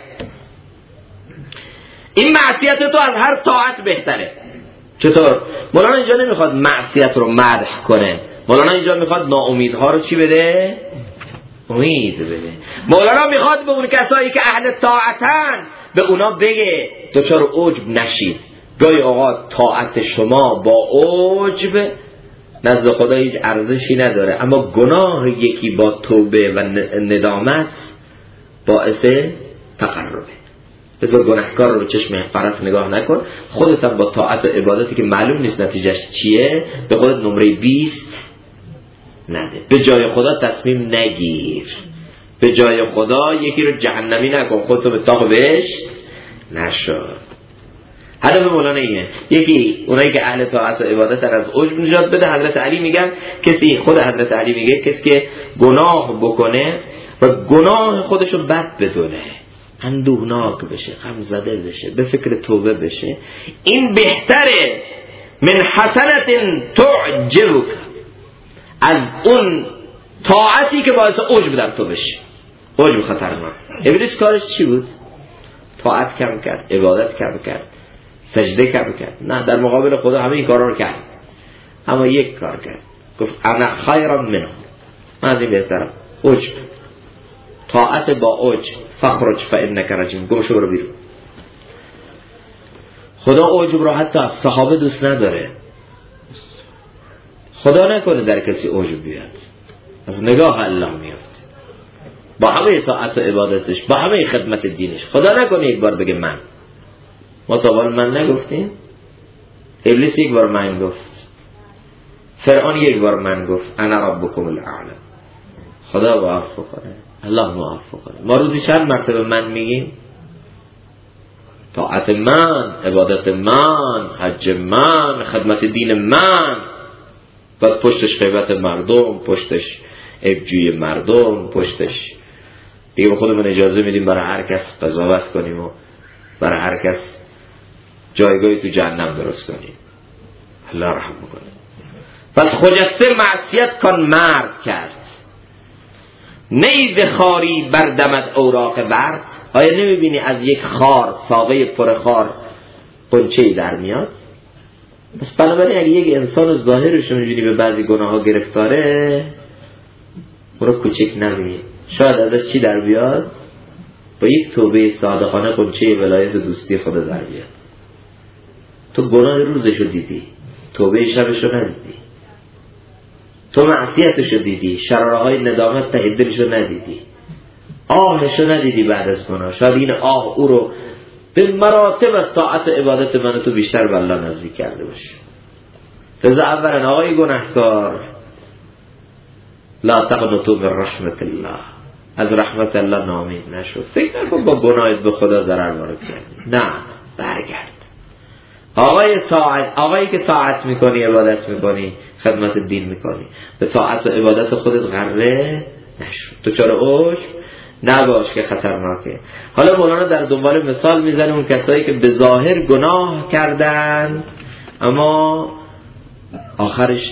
این معصیت تو از هر طاعت بهتره. چطور؟ مولانا اینجا نمیخواد معصیت رو مدح کنه، مولانا اینجا میخواد ناامیدها رو چی بده؟ امید بده. مولانا میخواد به اون کسایی که اهل طاعتن به اونا بگه دچار عجب نشید. گاهی اوقات طاعت شما با عجب نزد خدا هیچ ارزشی نداره، اما گناه یکی با توبه و ندامت باعث تقربه. بذار گناهکار رو به چشم فرف نگاه نکن، خودت هم با طاعت و عبادتی که معلوم نیست نتیجهش چیه به خودت نمره 20 نده. به جای خدا تصمیم نگیر، به جای خدا یکی رو جهنمی نکن، خودتو به طاق بهشت نشو. هدف مولانا اینه. یکی اونایی که اهل طاعت و عبادت از عجب نجات بده. حضرت علی میگن کسی، خود حضرت علی میگه کسی که گناه بکنه و گناه خودشو بد بدونه، اندوهناک بشه، غم زده بشه، به فکر توبه بشه، این بهتره من حسنت تعجبک، از اون طاعتی که باعث عجب در تو بشه. عجب خطرناک. ابلیس کارش چی بود؟ طاعت کم کرد، عبادت کم کرد، سجده کم کرد. نه، در مقابل خدا همه این کارا رو کرد، اما یک کار کرد، گفت انا خیرم منه، من از این بهترم. عجب، طاعت با عجب. فخرج فانک رجیم، گم شو برو بیرون. خدا عجب رو حتی از صحابه دوست نداره. خدا نکنه در کسی عجب بیاد، از نگاه الله میافت. با همه طاعت و عبادتش، با همه خدمت دینش، خدا نکنه یک بار بگه من. ما تا حالا من نگفتیم؟ ابلیس یک بار من گفت، فرعون یک بار من گفت، انا ربکم الاعلى. خدا معاف کنه، الله معاف کنه. ما روزی چند مرتبه من میگیم؟ طاعت من، عبادت من، حج من، خدمت دین من. بعد پشتش غیبت مردم، پشتش عیبجوی مردم، پشتش دیگه به خودمون اجازه میدیم برای هر کس قضاوت کنیم و برای هر کس جایگاهی تو جهنم درست کنیم. الله رحم کنه. پس خجسته معصیت کن مرد کرد، نید خاری بردمد اوراق برد. آیا نمیبینی از یک خار، ساقه پر خار، قنچه‌ای در میاد؟ پس بنابراین اگه یک انسان ظاهرش رو میبینی به بعضی گناه ها گرفتاره، اون رو کوچک نبینی. شاید ازش چی در بیاد؟ با یک توبه صادقانه قنچه ولایت دوستی خدا در بیاد. تو گناه روزش رو دیدی، توبه شبش رو ندیدی، تو معصیتش رو دیدی، شراره‌های ندامت ته دلش رو ندیدی، آهش رو ندیدی بعد از گناه. شاید این آه او رو به مراتب از طاعت و عبادت من تو بیشتر به الله نزدیک کرده باشه. لذا اولا آقای گناهکار، لا تقنطوا من رحمت الله، از رحمت الله ناامید نشو. فکر نکن با گناهت به خدا ضرر وارد کردی. نه، برگرد. آقایی که طاعت میکنی، عبادت میکنی، خدمت دین میکنی، به طاعت و عبادت خودت غره نشو. تو چرا عجب نباش که خطرناکه. حالا مولانا در دنبال مثال میزنه اون کسایی که به ظاهر گناه کردن اما آخرش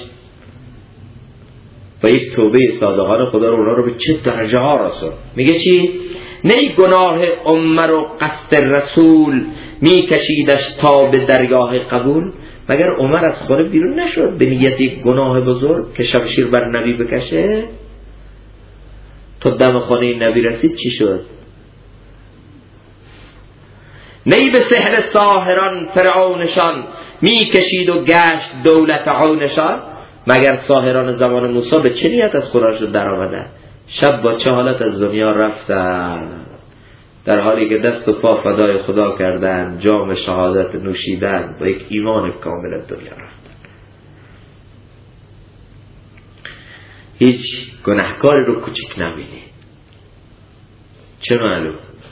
با یک توبه صادقانه خدا رو اونا رو به چه درجه ها رسون. میگه چی؟ نه گناه عمر و قصد رسول میکشیدش تا به درگاه قبول. مگر عمر از خونه بیرون نشد به نیت یک گناه بزرگ که شمشیر بر نبی بکشه؟ تا دم خانه نبی رسید چی شد؟ نی به سحر ساحران فرعونشان میکشید و گشت دولت عونشان. مگر ساحران زمان موسی به چه نیت از خودشون در آمدن؟ شب با چه حالت از دنیا رفتن؟ در حالی که دست و پا فدای خدا کردن، جام شهادت نوشیدن، با یک ایمان کامل دنیا رفتن. هیچ گناهکاری رو کوچک نبینی. چه معلوم؟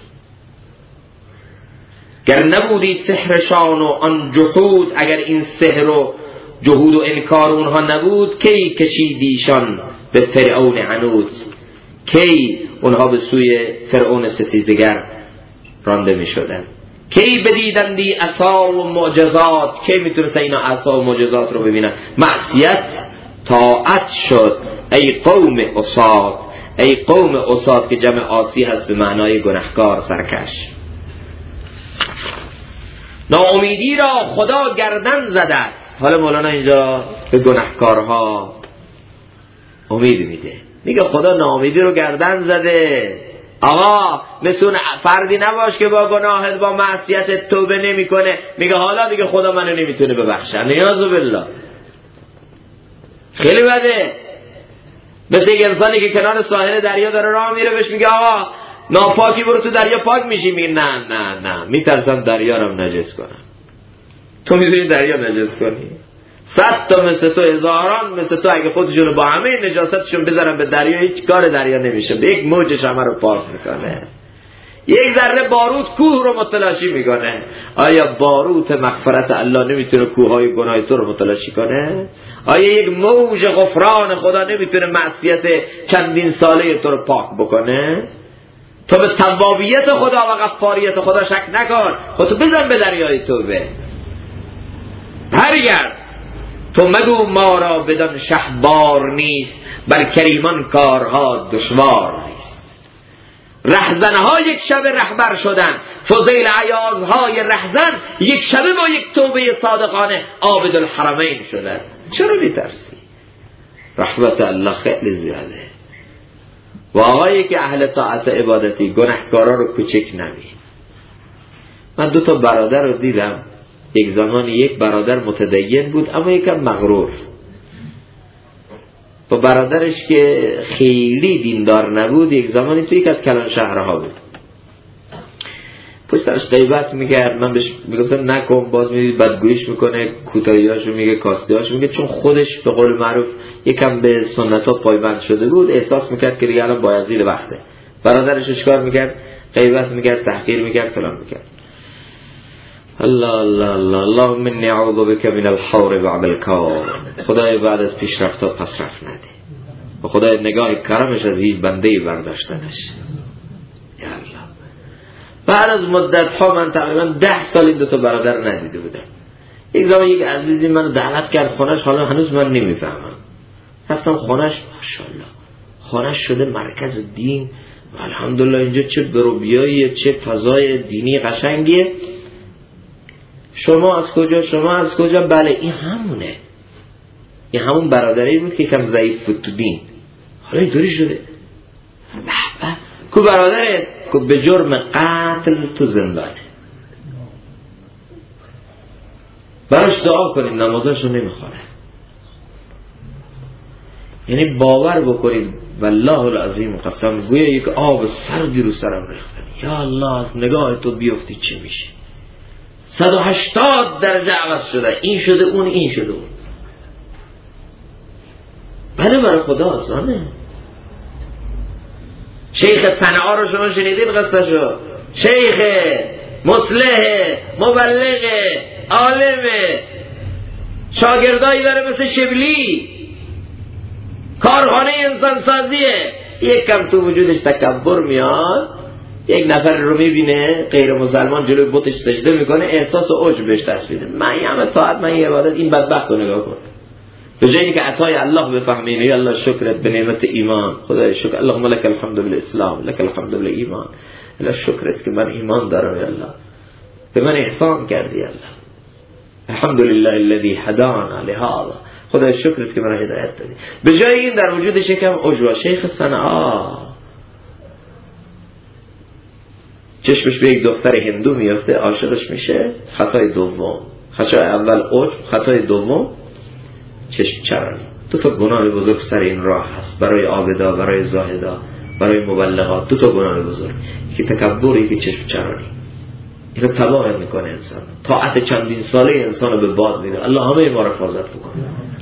گر نبودی سحرشان و آن جهود، اگر این سحر و جهود و انکار اونها نبود، کی کشیدیشان به فرعون عنود؟ کی اونها به سوی فرعون ستیزگر رانده می شدن؟ کی بدیدندی عصا و معجزات؟ کی میتونست اینا عصا و معجزات رو ببینن؟ معصیت طاعت شد ای قوم عصات. ای قوم عصات که جمع عاصی هست به معنای گناهکار، سرکش. ناامیدی را خدا گردن زده است. حالا مولانا اینجا به گناهکارها امید میده، میگه خدا ناامیدی رو گردن زده. آقا مثل فردی نباش که با گناهت با معصیتت توبه نمیکنه، میگه حالا دیگه خدا منو نمیتونه ببخشه. نیاز بالله. خیلی بده. مثل یک انسانی که کنار ساحل دریا داره راه میره، بهش میگه آقا ناپاکی برو تو دریا پاک میشی. میگه نه نه نه، میترسم دریا رو نجس کنم. تو میتونی دریا نجس کنی؟ 100 تا مثل تو، هزاران مثل تو اگه خودشون رو با همه نجاستشون بذارن به دریا، هیچ کار دریا نمیشه. به یک موجش همه رو پاک میکنه. یک ذره باروت کوه رو متلاشی میکنه. آیا باروت مغفرت الله نمیتونه کوههای گناه تو رو متلاشی کنه؟ آیا یک موج غفران خدا نمیتونه معصیت چندین ساله تو رو پاک بکنه؟ تو به توابیت خدا و غفاریت خدا شک نکن. خودتو بزن به دریای توبه، برگرد. تو مگو ما را بدان شهبار نیست، بر کریمان کارها دشوار نیست. رهزنها یک شب رهبر شدن، فضیل عیاضهای رهزن یک شبه با یک توبه صادقانه عابد الحرمین شدن. چرا میترسی؟ رحمت الله خیلی زیاده. و آقایی که اهل طاعت عبادتی گناهکارا رو کوچک نبین. من 2 تا برادر رو دیدم. یک زمانی یک برادر متدین بود اما یکم مغرور. با برادرش که خیلی دیندار نبود، یک زمانی توی یک از کلان شهرها بود. پشتش غیبت میکرد. من بهش میگفتم نکن، باز میدید بدگویش میکنه، کوتاهیاشو میگه، کاستیاشو میگه. چون خودش به قول معروف یکم به سنت ها پایبند شده بود، احساس میکرد که دیگه الان بایزید وقته. برادرش چیکار میکرد؟ غیبت میکرد، تحقیر میکرد، فلان میکرد. الله الله الله، اللهم انی اعوذ بک من الحور بعد الکار. خدای بعد از پیشرفت‌ها پسرفت نده. و خدای نگاه کرمش از هیچ بنده‌ای برداشته نشه. یا الله. بعد از مدت‌ها، من تقریبا 10 سال این 2 تا برادر ندیده بودم. یک زمان یک عزیزی منو دعوت کرد خونش. حالا هنوز من نمیفهمم. رفتم خونش، ماشاءالله خونش شده مرکز دین و الحمدلله اینجا چه بروبیاییه، چه فضای دینی قشنگیه. شما از کجا؟ شما از کجا؟ بله این همونه. این همون برادری بود که کم ضعیف بود تو دین. حالا اینطوری شده. کو برادره که به جرم قتل تو زندانه. براش دعا کنید، نمازاشو نمیخوره. یعنی باور بکنید والله العظیم قسم، گویا یک آب سردی رو سرم ریختن. یا الله از نگاه تو بیفتی چی میشه؟ 180 درجه عوض شده. این شده اون، این شده اون. بله برای خدا آسانه. شیخ صنعا رو شما شنیدید قصه شو؟ شیخ مصلح مبلغ عالم، شاگردایی داره مثل شبلی، کارخانه انسان سازیه. یک کم تو وجودش تکبر میاد. یک نفر رو میبینه غیر مسلمان جلوی بتش سجده میکنه، احساس عجب بهش دست میده. من همه طاعت، من یه عبادت، این بدبخت رو نگاه کن. به جایی که عطای الله بفهمین یا الله شکرت به نعمت ایمان، خدای شکر، اللهم لك الحمد بالاسلام، لك الحمد بالایمان، الله شکرت که من ایمان دارم یا الله، به من احسان کردی یا الله، الحمد لله الذي هدانا لهذا، خدای شکرت که من هدایت دادی. به جای این در وجودش یکم عجب. شیخ صنعا چشمش به یک دختر هندو میفته، عاشقش میشه، خطای دوم، خطای اول عجب، خطای دوم چشم چرانی. دو تا گناه بزرگ سر این راه هست برای عابدا، برای زاهدا، برای مبلغات. دو تا گناه بزرگ، که تکبری، که چشم چرانی. اینو تباه میکنه انسان، طاعت چندین ساله انسان رو به باد میده. الله همه ما رو حفاظت بکنه.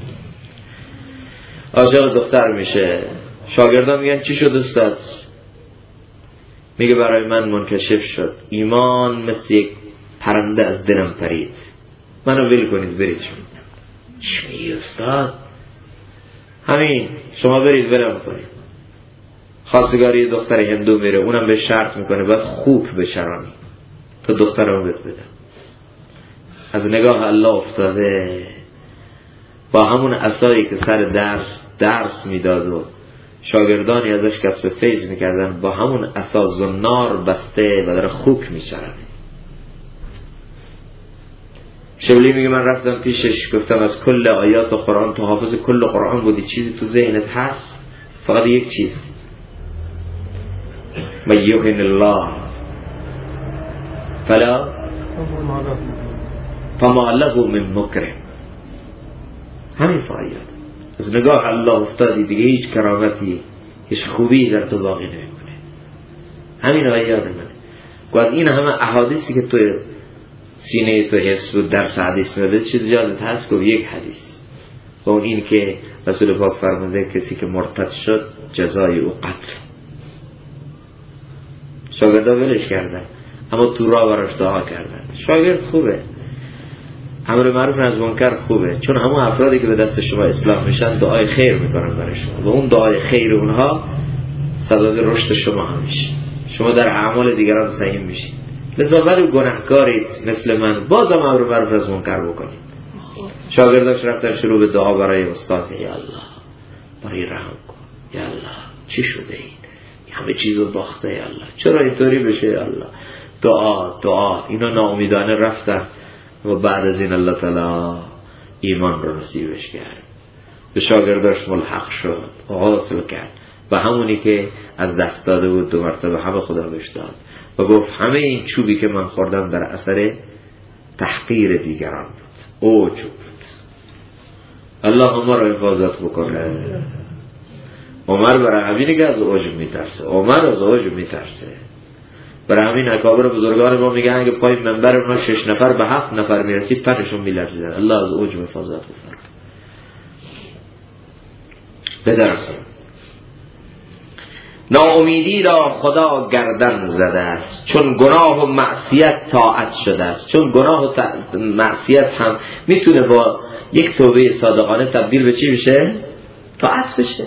عاشق دختر میشه، شاگردان میگن چی شد استاد؟ میگه برای من منکشف شد، ایمان مثل یک پرنده از دلم پرید، منو ول کنید برید. چی میگی استاد؟ همین، شما برید ولم کنید. خواستگاری دختر هندو میره، اونم به شرط میکنه باید خوب بچرانی تا دخترم بهت بدم. از نگاه الله افتاده، با همون عصایی که سر درس میداد و شاگردانی ازش کسب فیض میکردن، با همون عصا زنار بسته و داره خوک میچرنه. شبلی میگه من رفتم پیشش، گفتم از کل آیات قرآن تو حافظ کل قرآن بودی، چیزی تو ذهنت هست؟ فقط یک چیز، من یهن الله فما له من مکرم. همین فایده. از نگاه الله افتادی دیگه، هیچ کرامتی، هیچ خوبی در تو باقی نمیمونه. همین آیات منه. و از این همه احادیثی که تو سینه تو حفظ بود درس حدیث میده، چیز یادت هست؟ که یک حدیث و اون این که رسول پاک فرموده کسی که مرتد شد جزای او قتل. شاگردا ولش کردن، اما تو راه براش دعا کردن. شاگرد خوبه، امر معروف نهی از منکر خوبه، چون همون افرادی که به دست شما اصلاح میشن دعای خیر میکنن برای شما و اون دعای خیر اونها سبب رشد شما هم میشه، شما در اعمال دیگران سهیم میشین. لذا ولی گناهکارید مثل من، بازم امر معروف از منکر بکنید. شاگرداش رفتن شروع به دعا برای استاد، یا الله برای رحم کن، یا الله چی شده این همه چیزو باخته، یا الله چرا اینطوری بشه، یا الله دعا. اینا ناامیدانه رفتن و بعد از این الله تعالی ایمان رو نصیبش کرد، به شاگرداش ملحق شد و حاصل کرد و همونی که از دست داده بود 2 مرتبه همه خدا بهش داد و گفت همه این چوبی که من خوردم در اثر تحقیر دیگران بود، اوج بود. الله ما رو حفاظت بکنه. عمر برای همینه که از اوج میترسه، عمر از اوج میترسه. برای همین اکابر بزرگان ما میگن اگه پای منبر اونا 6 نفر به 7 نفر میرسید تنشون میلرزیدن. الله از اوج حفاظت بکنه. بدرسیم ناامیدی را خدا گردن زده است، چون گناه و معصیت طاعت شده است. چون گناه و معصیت هم میتونه با یک توبه صادقانه تبدیل به چی بشه؟ طاعت بشه.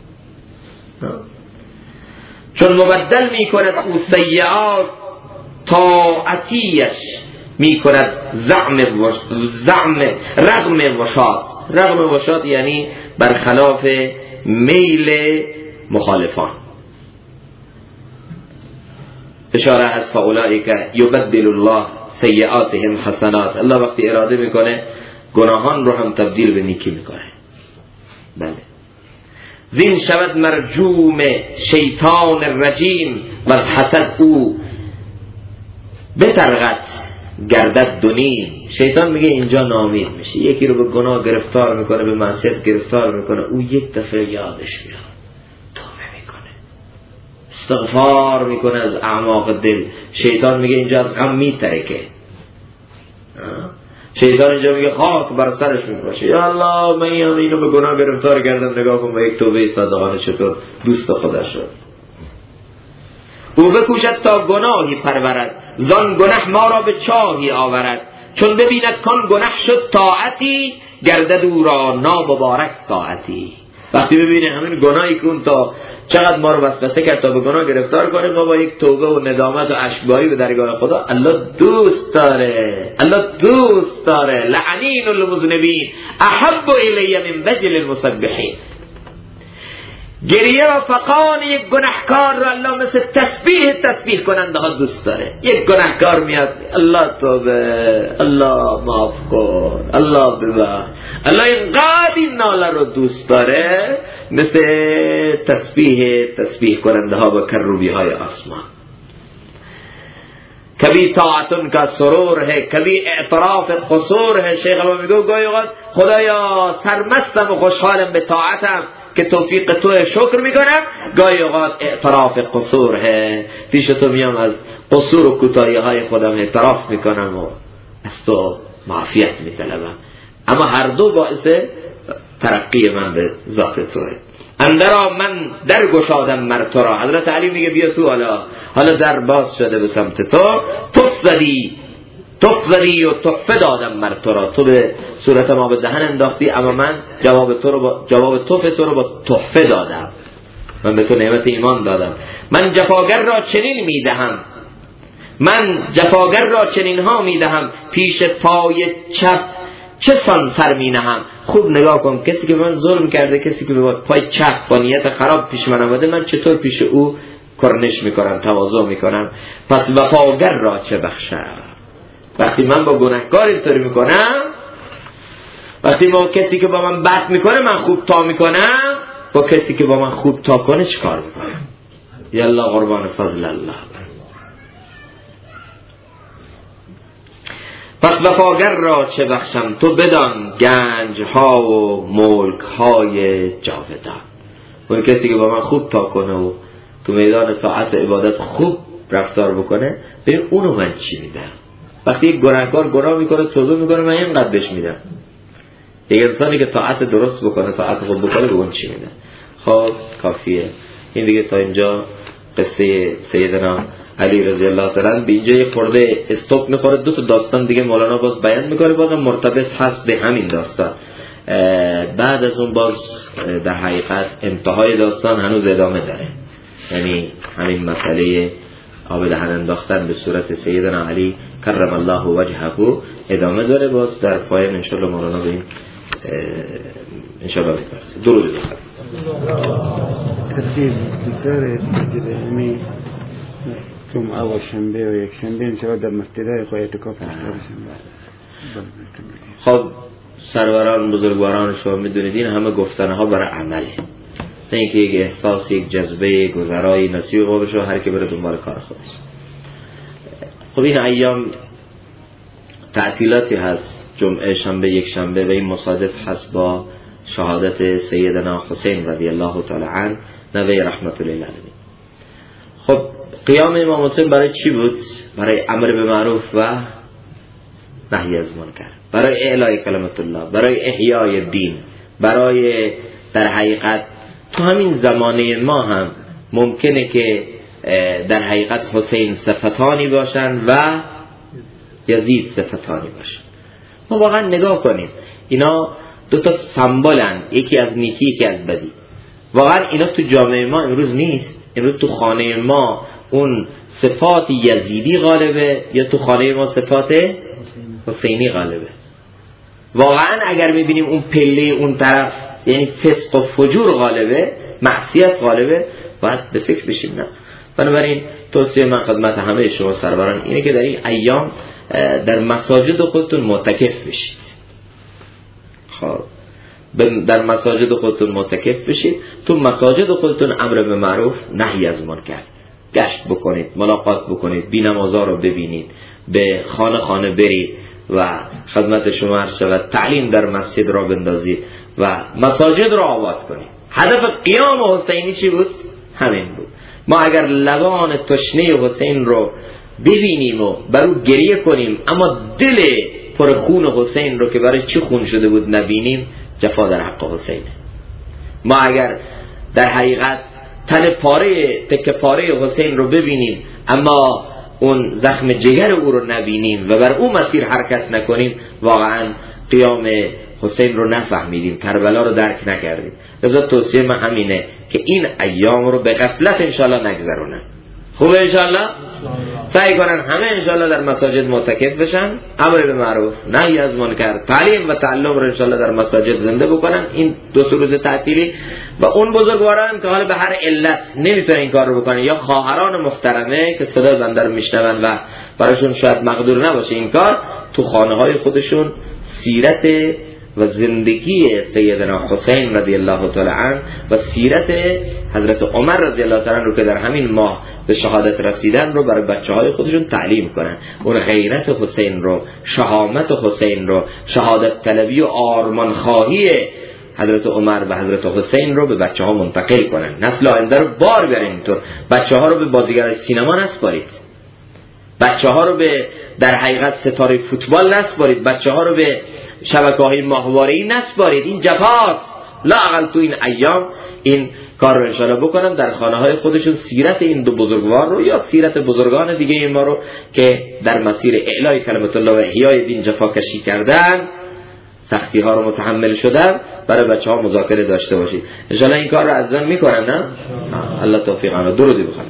چون مبدل میکند او سیئات طاعتیش میکند رغم وشات. رغم وشات یعنی برخلاف میل مخالفان. اشاره از فاولئک یبدل الله سیئاتهم حسنات. الله وقتی اراده میکنه گناهان رو هم تبدیل به نیکی میکنه. بله. زین شود مرجوم شیطان الرجیم و حسد او بترغت گردد دونیم. شیطان میگه اینجا ناامید میشه، یکی رو به گناه گرفتار میکنه، به معصیت گرفتار میکنه، او یک دفعه یادش میاد، توبه میکنه، استغفار میکنه از اعماق دل. شیطان میگه اینجا از غم میترکه. شیطان اینجا میگه خاک بر سرش میپاشه، یا الله من اینو به گناه گرفتار کردم، نگاه کن با یک توبه صادقانه چطور دوست خدا شد. او بکوشد تا گناهی پرورد، زان گناه ما را به چاهی آورد. چون ببیند کان گناه شد طاعتی، گردد او را نامبارک ساعتی. وقتی ببینی همین گناهی که اون تا چقدر ما رو وسوسه کرد تا به گناه گرفتار کنه، ما با یک توبه و ندامت و اشکباری به درگاه خدا، الله دوست داره، الله دوست داره. لعنین المذنبین احب الی من بجل المسبحین. گریه و فقان یک گناهکار رو الله مثل تسبیح کننده ها دوست داره. یک گناهکار میاد الله توبه، الله معاف کن، الله ببخش، الله اینقدر این ناله رو دوست داره مثل تسبیح کننده ها با کروبی های آسمان. کبھی طاعتن کا سرور ہے، کبھی اعتراف قصور ہے. شیخ ما میگه گاهی اوقات خدایا سرمستم و خوشحالم به طاعتم که توفیق تو شکر میکنم، گاهی اوقات اعتراف قصور ہے، پیش تو میام از قصور و کوتاهی های خودم اعتراف میکنم و از تو معافیت میطلبم. اما هر دو باعث ترقی من به ذات توه. اندرا من در گشادم مر تو را. حضرت علی میگه بیا تو، حالا در باز شده به سمت تو، توف زدی و تحفه دادم مر تو را. تو به صورت ما به دهن انداختی، اما من جواب توف تو رو با تحفه دادم، من به تو نعمت ایمان دادم. من جفاگر را چنین میدهم، من جفاگر را چنین ها میدهم، پیش پای چپ چه سان سر می نهم. خوب نگاه کن، کسی که به من ظلم کرده، کسی که به پای چپ با نیت خراب پیش من آمده، من چطور پیش او کرنش میکنم، تواضع میکنم. پس وفاگر را چه بخشم. وقتی من با گناهکار اینطوری میکنم، وقتی با کسی که با من بد میکنه من خوب تا میکنم، با کسی که با من خوب تا کنه چه کار میکنم؟ یالله قربان فضل الله. پس وفاگر را چه بخشم، تو بدان گنج ها و ملک های جاودان. اون کسی که با من خوب تا کنه و تو میدان طاعت عبادت خوب رفتار بکنه، ببین اونو من چی میدم. وقتی یک گناهکار گناه میکنه، توبه میکنه، من اینقدر بهش میدم. یک انسانی که طاعت درست بکنه، طاعت خوب بکنه، به اون چی میدم. خب کافیه این دیگه. تا اینجا قصه سیدنا علی رضی الله تعالی به اینجا یه خورده استوب میخوره. دو تا داستان دیگه مولانا باز بیان میکنه، بازم مرتبط هست به همین داستان. بعد از اون باز در حقیقت انتهای داستان هنوز ادامه داره، یعنی همین مسئله آب دهن انداختن به صورت سیدنا علی کرم الله وجهه ادامه داره. باز در پایان انشالله مولانا به این انشالله میپرسه. درود بخیر. ترتیب مسائل علمی جمعه و شنبه و یک شنبه انشاءالله در مسجدهای خواهی اعتکاف خب سروران بزرگواران شما میدونید این همه گفتنها برای عمله، نه اینکه یک احساس، یک جذبه گذرایی نصیب ما بشه و هر که بره دنبال کار خودش. خب این ایام تعطیلاتی هست، جمعه، شنبه، یک شنبه، و این مصادف هست با شهادت سیدنا حسین رضی الله تعالی عنه نوه رحمت الله علیه. خب قیام امام حسین برای چی بود؟ برای امر به معروف و نهی از منکر، برای اعلای کلمت الله، برای احیای دین، برای در حقیقت تو همین زمانه ما هم ممکنه که در حقیقت حسین صفتانی باشن و یزید صفتانی باشن. ما واقعا نگاه کنیم اینا دو تا سمبولن، یکی از نیکی یکی از بدی. واقعا اینا تو جامعه ما امروز نیست. امروز تو خانه ما اون صفات یزیدی غالبه یا تو خانه ما صفات حسینی غالبه. واقعا اگر میبینیم اون پله اون طرف یعنی فسق و فجور غالبه، معصیت غالبه، باید به فکر بشیم. نه، بنابراین توصیه من خدمت همه شما سروران اینه که در این ایام در مساجد خودتون معتکف بشید. خب در مساجد خودتون معتکف بشید، تو مساجد خودتون امر به معروف نهی از منکر گشت بکنید، ملاقات بکنید، بی نمازا رو ببینید، به خانه خانه برید و خدمت شما عرض شود تعلیم در مسجد را بندازید و مساجد را آباد کنید. هدف قیام حسینی چی بود؟ همین بود. ما اگر لبان تشنه حسین رو ببینیم و برو گریه کنیم اما دل پر خون حسین رو که برای چی خون شده بود نبینیم، جفا در حق حسینه. ما اگر در حقیقت تن پاره تکه پاره حسین رو ببینیم اما اون زخم جگر او رو نبینیم و بر او مسیر حرکت نکنیم، واقعا قیام حسین رو نفهمیدیم، کربلا رو درک نکردیم. لذا توصیه من همینه که این ایام رو به غفلت انشالله نگذرونن. خوبه انشالله؟ سعی کنن همه انشالله در مساجد معتکف بشن، امر به معروف نهی از منکر، تعلیم و تعلم رو انشالله در مساجد زنده بکنن این 2 روز تعطیلی. و اون بزرگواران که حالا به هر علت نمیتونن این کار رو بکنن، یا خواهران محترمه که صدای بنده رو میشنون و براشون شاید مقدور نباشه این کار، تو خانه های خودشون سیرت و زندگی سیدنا حسین رضی الله تعالی عنه و سیرت حضرت عمر رضی الله تعالی عنه رو که در همین ماه به شهادت رسیدن رو برای بچه‌های خودشون تعلیم کنن. اون غیرت حسین رو، شهامت حسین رو، شهادت طلبی و آرمان خواهی حضرت عمر و حضرت حسین رو به بچه‌ها منتقل کنن. نسل آینده رو بار بیارین. اینطور بچه‌ها رو به بازیگر سینما نسپارید، بچه‌ها رو به در حقیقت ستاره فوتبال نسپارید، بچه‌ها رو به شبکه‌های ماهواره‌ای نسپارید. این جفاست. لااقل تو این ایام این کار رو انشاءالله بکنن، در خانه‌های خودشون سیرت این 2 بزرگوار رو یا سیرت بزرگان دیگه ما رو که در مسیر اعلای کلمت الله و احیای دین جفاکشی کردن، سختی ها رو متحمل شدن، برای بچه‌ها مذاکره داشته باشید. انشاءالله این کار رو از زن میکنن. نه الله توفیق عنا. درودی بخونید.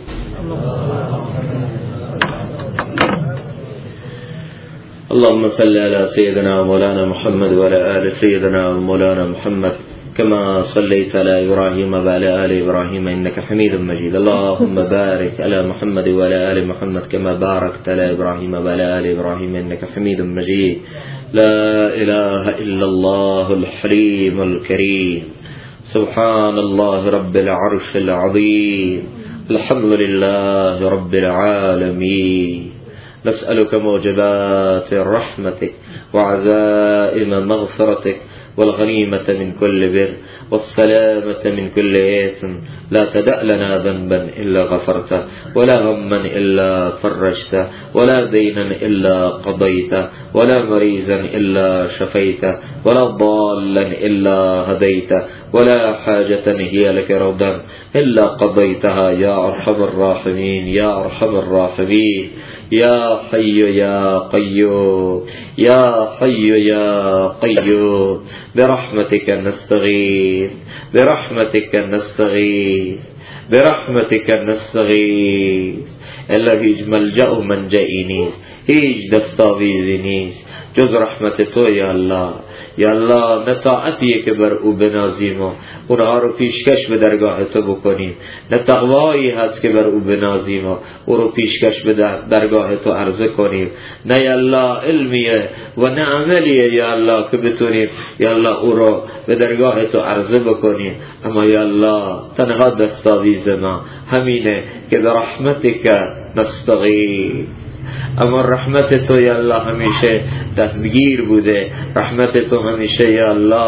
اللهم صل على سيدنا ومولانا محمد وعلى آل سيدنا ومولانا محمد كما صليت على إبراهيم وعلى آل إبراهيم إنك حميد مجيد. اللهم بارك على محمد وعلى آل محمد كما باركت على إبراهيم وعلى آل إبراهيم إنك حميد مجيد. لا إله إلا الله الحليم الكريم. سبحان الله رب العرش العظيم. الحمد لله رب العالمين. نسألك موجبات رحمتك وعزائم مغفرتك والغنيمة من كل بر والسلامة من كل إثم. لا تدع لنا ذنبا إلا غفرته ولا هما إلا فرجته ولا دينا إلا قضيته ولا مريضا إلا شفيته ولا ضالا إلا هديته ولا حاجة هي لك ردا إلا قضيتها يا أرحم الراحمين يا أرحم الراحمين. يا حي يا قيوم يا حي يا قيوم برحمتك نستغيث برحمتك نستغيث برحمتك نستغيث. الله هیچ ملجأ و منجئی نیست، هیچ دستاویزی نیست جز رحمت تو یا الله. یا الله نه طاعتیه که بر او بنازیم و اونها رو پیشکش به درگاه تو بکنیم، نه تقوایی هست که بر او بنازیم و او رو پیشکش به درگاه تو عرضه کنیم، نه یا الله علمیه و نه عملیه یا الله که بتونیم یا الله او رو به درگاه تو عرضه بکنیم. اما یا الله تنها دستاویز ما همینه که به رحمتک نستغیث. اما رحمت تو یا الله همیشه دستگیر بوده، رحمت تو همیشه یا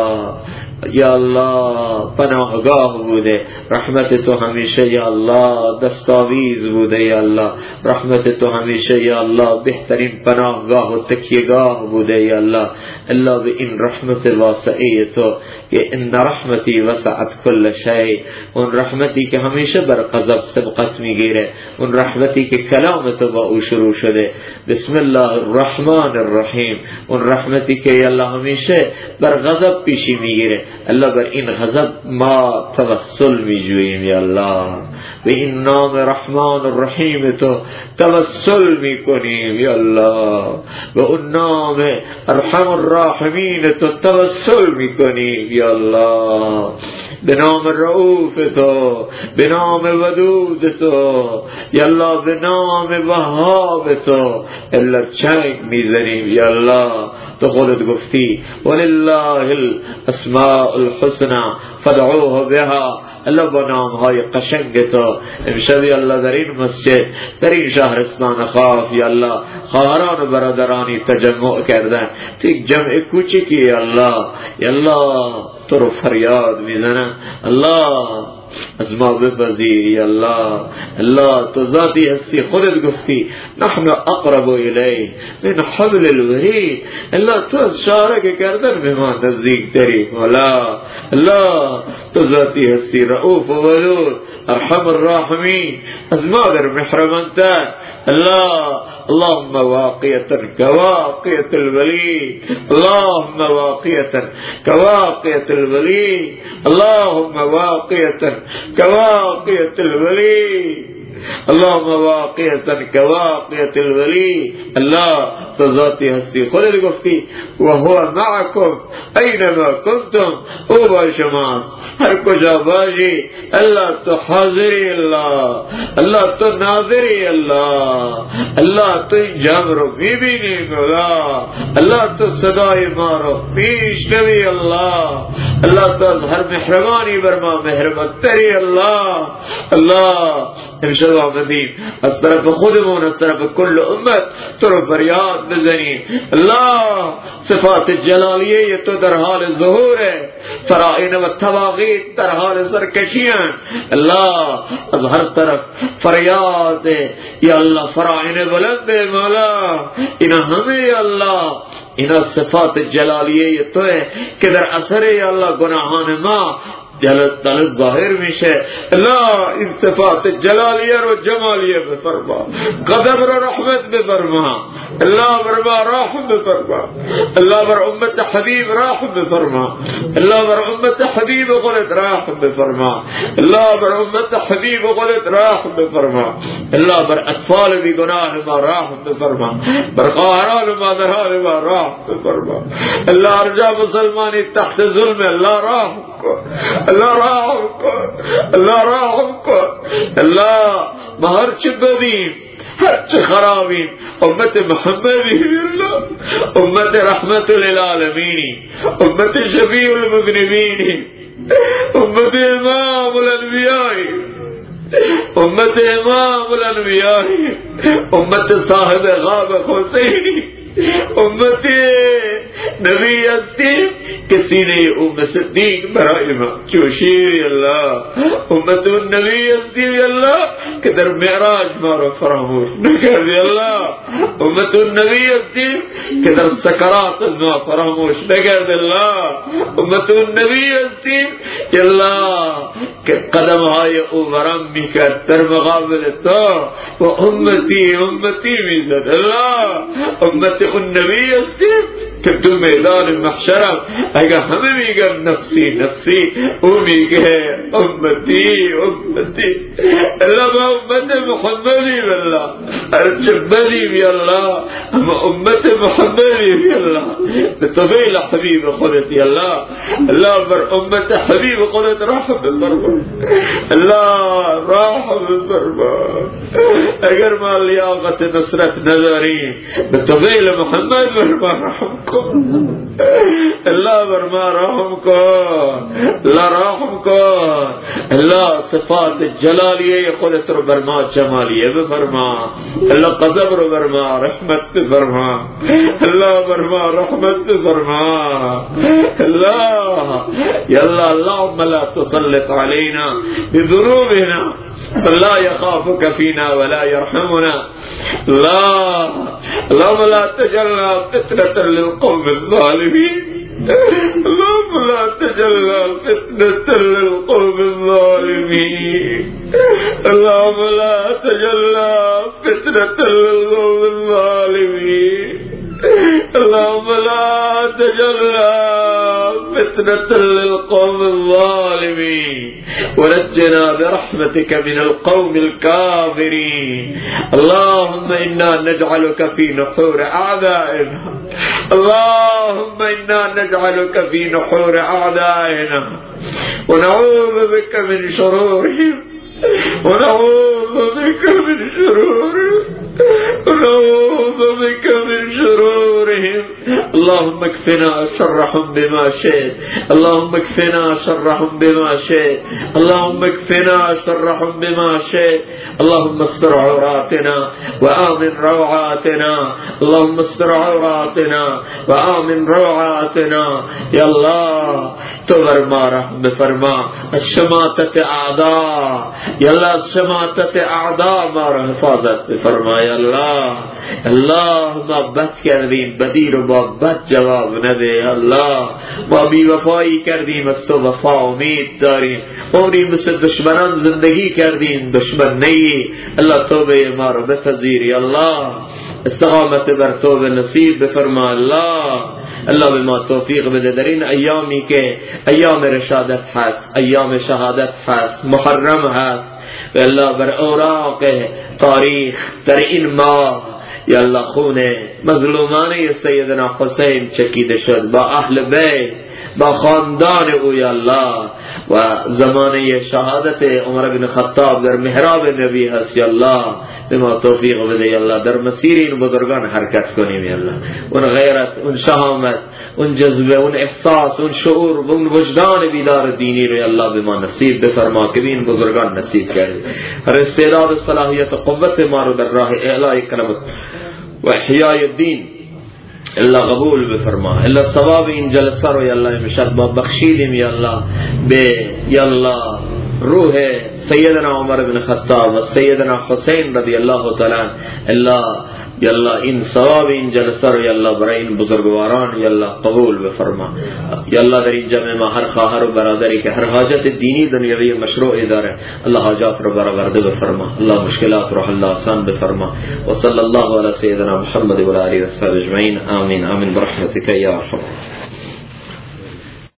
الله پناهگاه بوده، رحمت تو همیشه یا الله دستاویز بوده یا الله، رحمت تو همیشه یا الله بهترین پناهگاه و تکیهگاه بوده یا الله. الا به این رحمت واسعه تو که ان رحمتی وسعت کل شیء، اون رحمتی که همیشه بر غضب سبقت میگیره، اون رحمتی که کلام تو با او شروع شده بسم الله الرحمن الرحیم، اون رحمتی که یا الله همیشه بر غضب پیشی میگیره. الله بر این غضب ما توسل میجوییم یا الله، به این نام رحمان الرحیم تو توسل میکنیم یا الله، به اون نام ارحم الراحمین تو توسل میکنیم یا الله، به نام رؤوف تو، به نام ودود تو یا الله، به نام وهاب تو الا چنگ میزنیم یا الله. تو خودت گفتی ولله الاسماء الحسنى فادعوه بها. الله با نامهای قشنگ تو امشب یا الله در این مسجد در این شهرستان خاف یا الله خواهران و برادرانی تجمع کردن تو یک جمع کوچکی یا الله تو رو فریاد میزنن الله از ما بپذیر یا الله. الله تو ذاتی هستی، خودت گفتی نحن اقرب الیه من حبل الورید. الله تو از شارک کردن به ما نزدیک تری. مولا الله تو ذاتی هستی، رؤوف و ودود، ارحم الراحمین، از ما در محرمانتر. الله اللهم واقية كواقية الولي، اللهم واقية كواقية الولي، اللهم واقية كواقية الولي، اللهم واقية كواقية الولي. الله تذاتي هستی، خودت گفتی وهو معكم اینما کنتم، او با شماست هر کجا باشی. الله تو حاضری، الله الله تو ناظری، الله الله تو این جمع رو میبینی. مولا الله تو صدای ما رو میشنوی. الله الله تو از هر محرمانی بر ما مهربانتری. الله الله امشب آمدیم از طرف خودمون، از طرف کل امت تو رو فریاد بزنیم. الله صفات جلالیه تو در حال ظهوره، فرائن و تواغیت در حال سرکشیان. الله از هر طرف فریاد یا الله فرائن بلند مولا، اینا همه یا الله اینا صفات جلالیه تو ہے که در اثر یا الله گناهان ما جلال ظاهر میشه. الله این صفات جلالیه رو جمالیه بفرما، غضب رو رحمت بفرما. الله بر ما رحم بفرما، الله بر امت حبیب رحم بفرما، الله بر امت حبیب قلت رحم بفرما، الله بر امت حبیب قلت رحم بفرما. الله بر اطفال بی گناه ما رحم بفرما، بر خواهران مادران ما رحم بفرما. الله ارجا مسلمانی تحت ظلم الله رحم کن، الله رحم کن، الله رحم کن. الله ما هر چه بدیم، هر چه خرابیم، امت محمدی الله، امت رحمت للعالمین، امت شفیع المذنبین، امت امام الانبیاء، امت امام الانبیاء، امت صاحب غاب حسینی، امت نبی هستیم که سینه ام صدیق برای ما جوشی. الله امت النبی هستیم الله که در معراج ما رو فراموش نکردی. الله امت النبی هستیم که در سکرات ما فراموش نکردی. الله امت النبی هستیم الله که قدم های او ورم میکرد در مقابل تو و امتی امتی میزد. الله امت النبی هستیم که تو میدان محشرم اگر همه میگن نفسی نفسی، او میگه امتی امتی. الله ما امت محمدی بالله، هرچه بدی بی الله اما امت محمدی بی الله به طفیل حبیب خودتی. الله الله بر امت حبیب خودت رحم بفرما، الله رحم بفرما. اگر ما لیاقت نصرت نداریم به طفیل محمد بر ما رحم کن، الله بر ما رحم کن، الله رحم کن. الله صفات جلالیه خودت رو بر ما جمالیه بفرما، الله غضب رو بر ما رحمت بفرما، الله بر ما رحمت بفرما. الله یا الله اللهم لا تسلط علينا بذنوبنا فلا يخافك فينا ولا يرحمنا. الله اللهم لا تجعلنا فتنة للقوم الظالمين، اللهم لا تجعلنا فتنة للقوم الظالمين، اللهم لا تجعلنا فتنة للقوم الظالمين، اللهم لا تجعلنا فتنة للقوم الظالمين ونجنا برحمتك من القوم الكافرين. اللهم إنا نجعلك في نحور أعدائنا، اللهم إنا نجعلك في نحور أعدائنا ونعوذ بك من شرورهم، ونعوذ بك من شرورهم، ونعوذ بك من شرورهم. اللهم اكفنا شرهم بما شئت اللهم اكفنا شرهم بما شئت اللهم اكفنا شرهم بما شئت اللهم استر عوراتنا وآمن روعاتنا اللهم استر عوراتنا وآمن روعاتنا يا الله تو فرما رحم فرما الشماتت اعداء یا اللہ شماتت اعداء مارا حفاظت بفرما یا اللہ محبت کردیم بدی رو محبت جواب نده یا اللہ ما بی وفایی کردیم از تو وفا امید داریم عمری مثل دشمنان زندگی کردیم دشمن نہیں اللہ توبه ما رو بپذیر یا اللہ استقامت بر توبه نصیب بفرما اللہ به ما توفیق بده در این ایامی که ایام رشادت هست ایام شهادت هست محرم هست و الله بر اوراق تاریخ در این ماه یا الله خون مظلومانه سیدنا حسین چکیده شد با اهل بیت با خاندان او یا الله و زمانه شهادت عمر بن خطاب در محراب نبی هست یا الله به ما توفیق بده یا الله در مسیر این بزرگان حرکت کنیم یا الله اون غیرت اون شهامت اون جذبه اون احساس اون شعور اون وجدان بیدار دینی رو یا الله به ما نصیب بفرما که این بزرگان نصیب کرد هر استعداد و صلاحیت و قوت ما رو در راه اعلاء کلمت و احیای الدین اللہ قبول بفرما اللہ ثواب این جلسہ رو یا اللہ امشب با بخشیدیم یا اللہ بے یا اللہ روح سیدنا عمر بن خطاب و سیدنا حسین رضی اللہ تعالی اللہ یا اللہ ان ثواب این جلسہ رو یا اللہ برای این بزرگواران یا اللہ قبول بفرما یا اللہ در این جمع ما ہر خواہر و برادری کے ہر حاجت دینی دنیاوی مشروع داره اللہ حاجات رو برآورده بفرما اللہ مشکلات رو حل آسان بفرما و صلی اللہ علی سیدنا محمد و علی رسول اجمعین آمین آمین برحمتک یا ارحم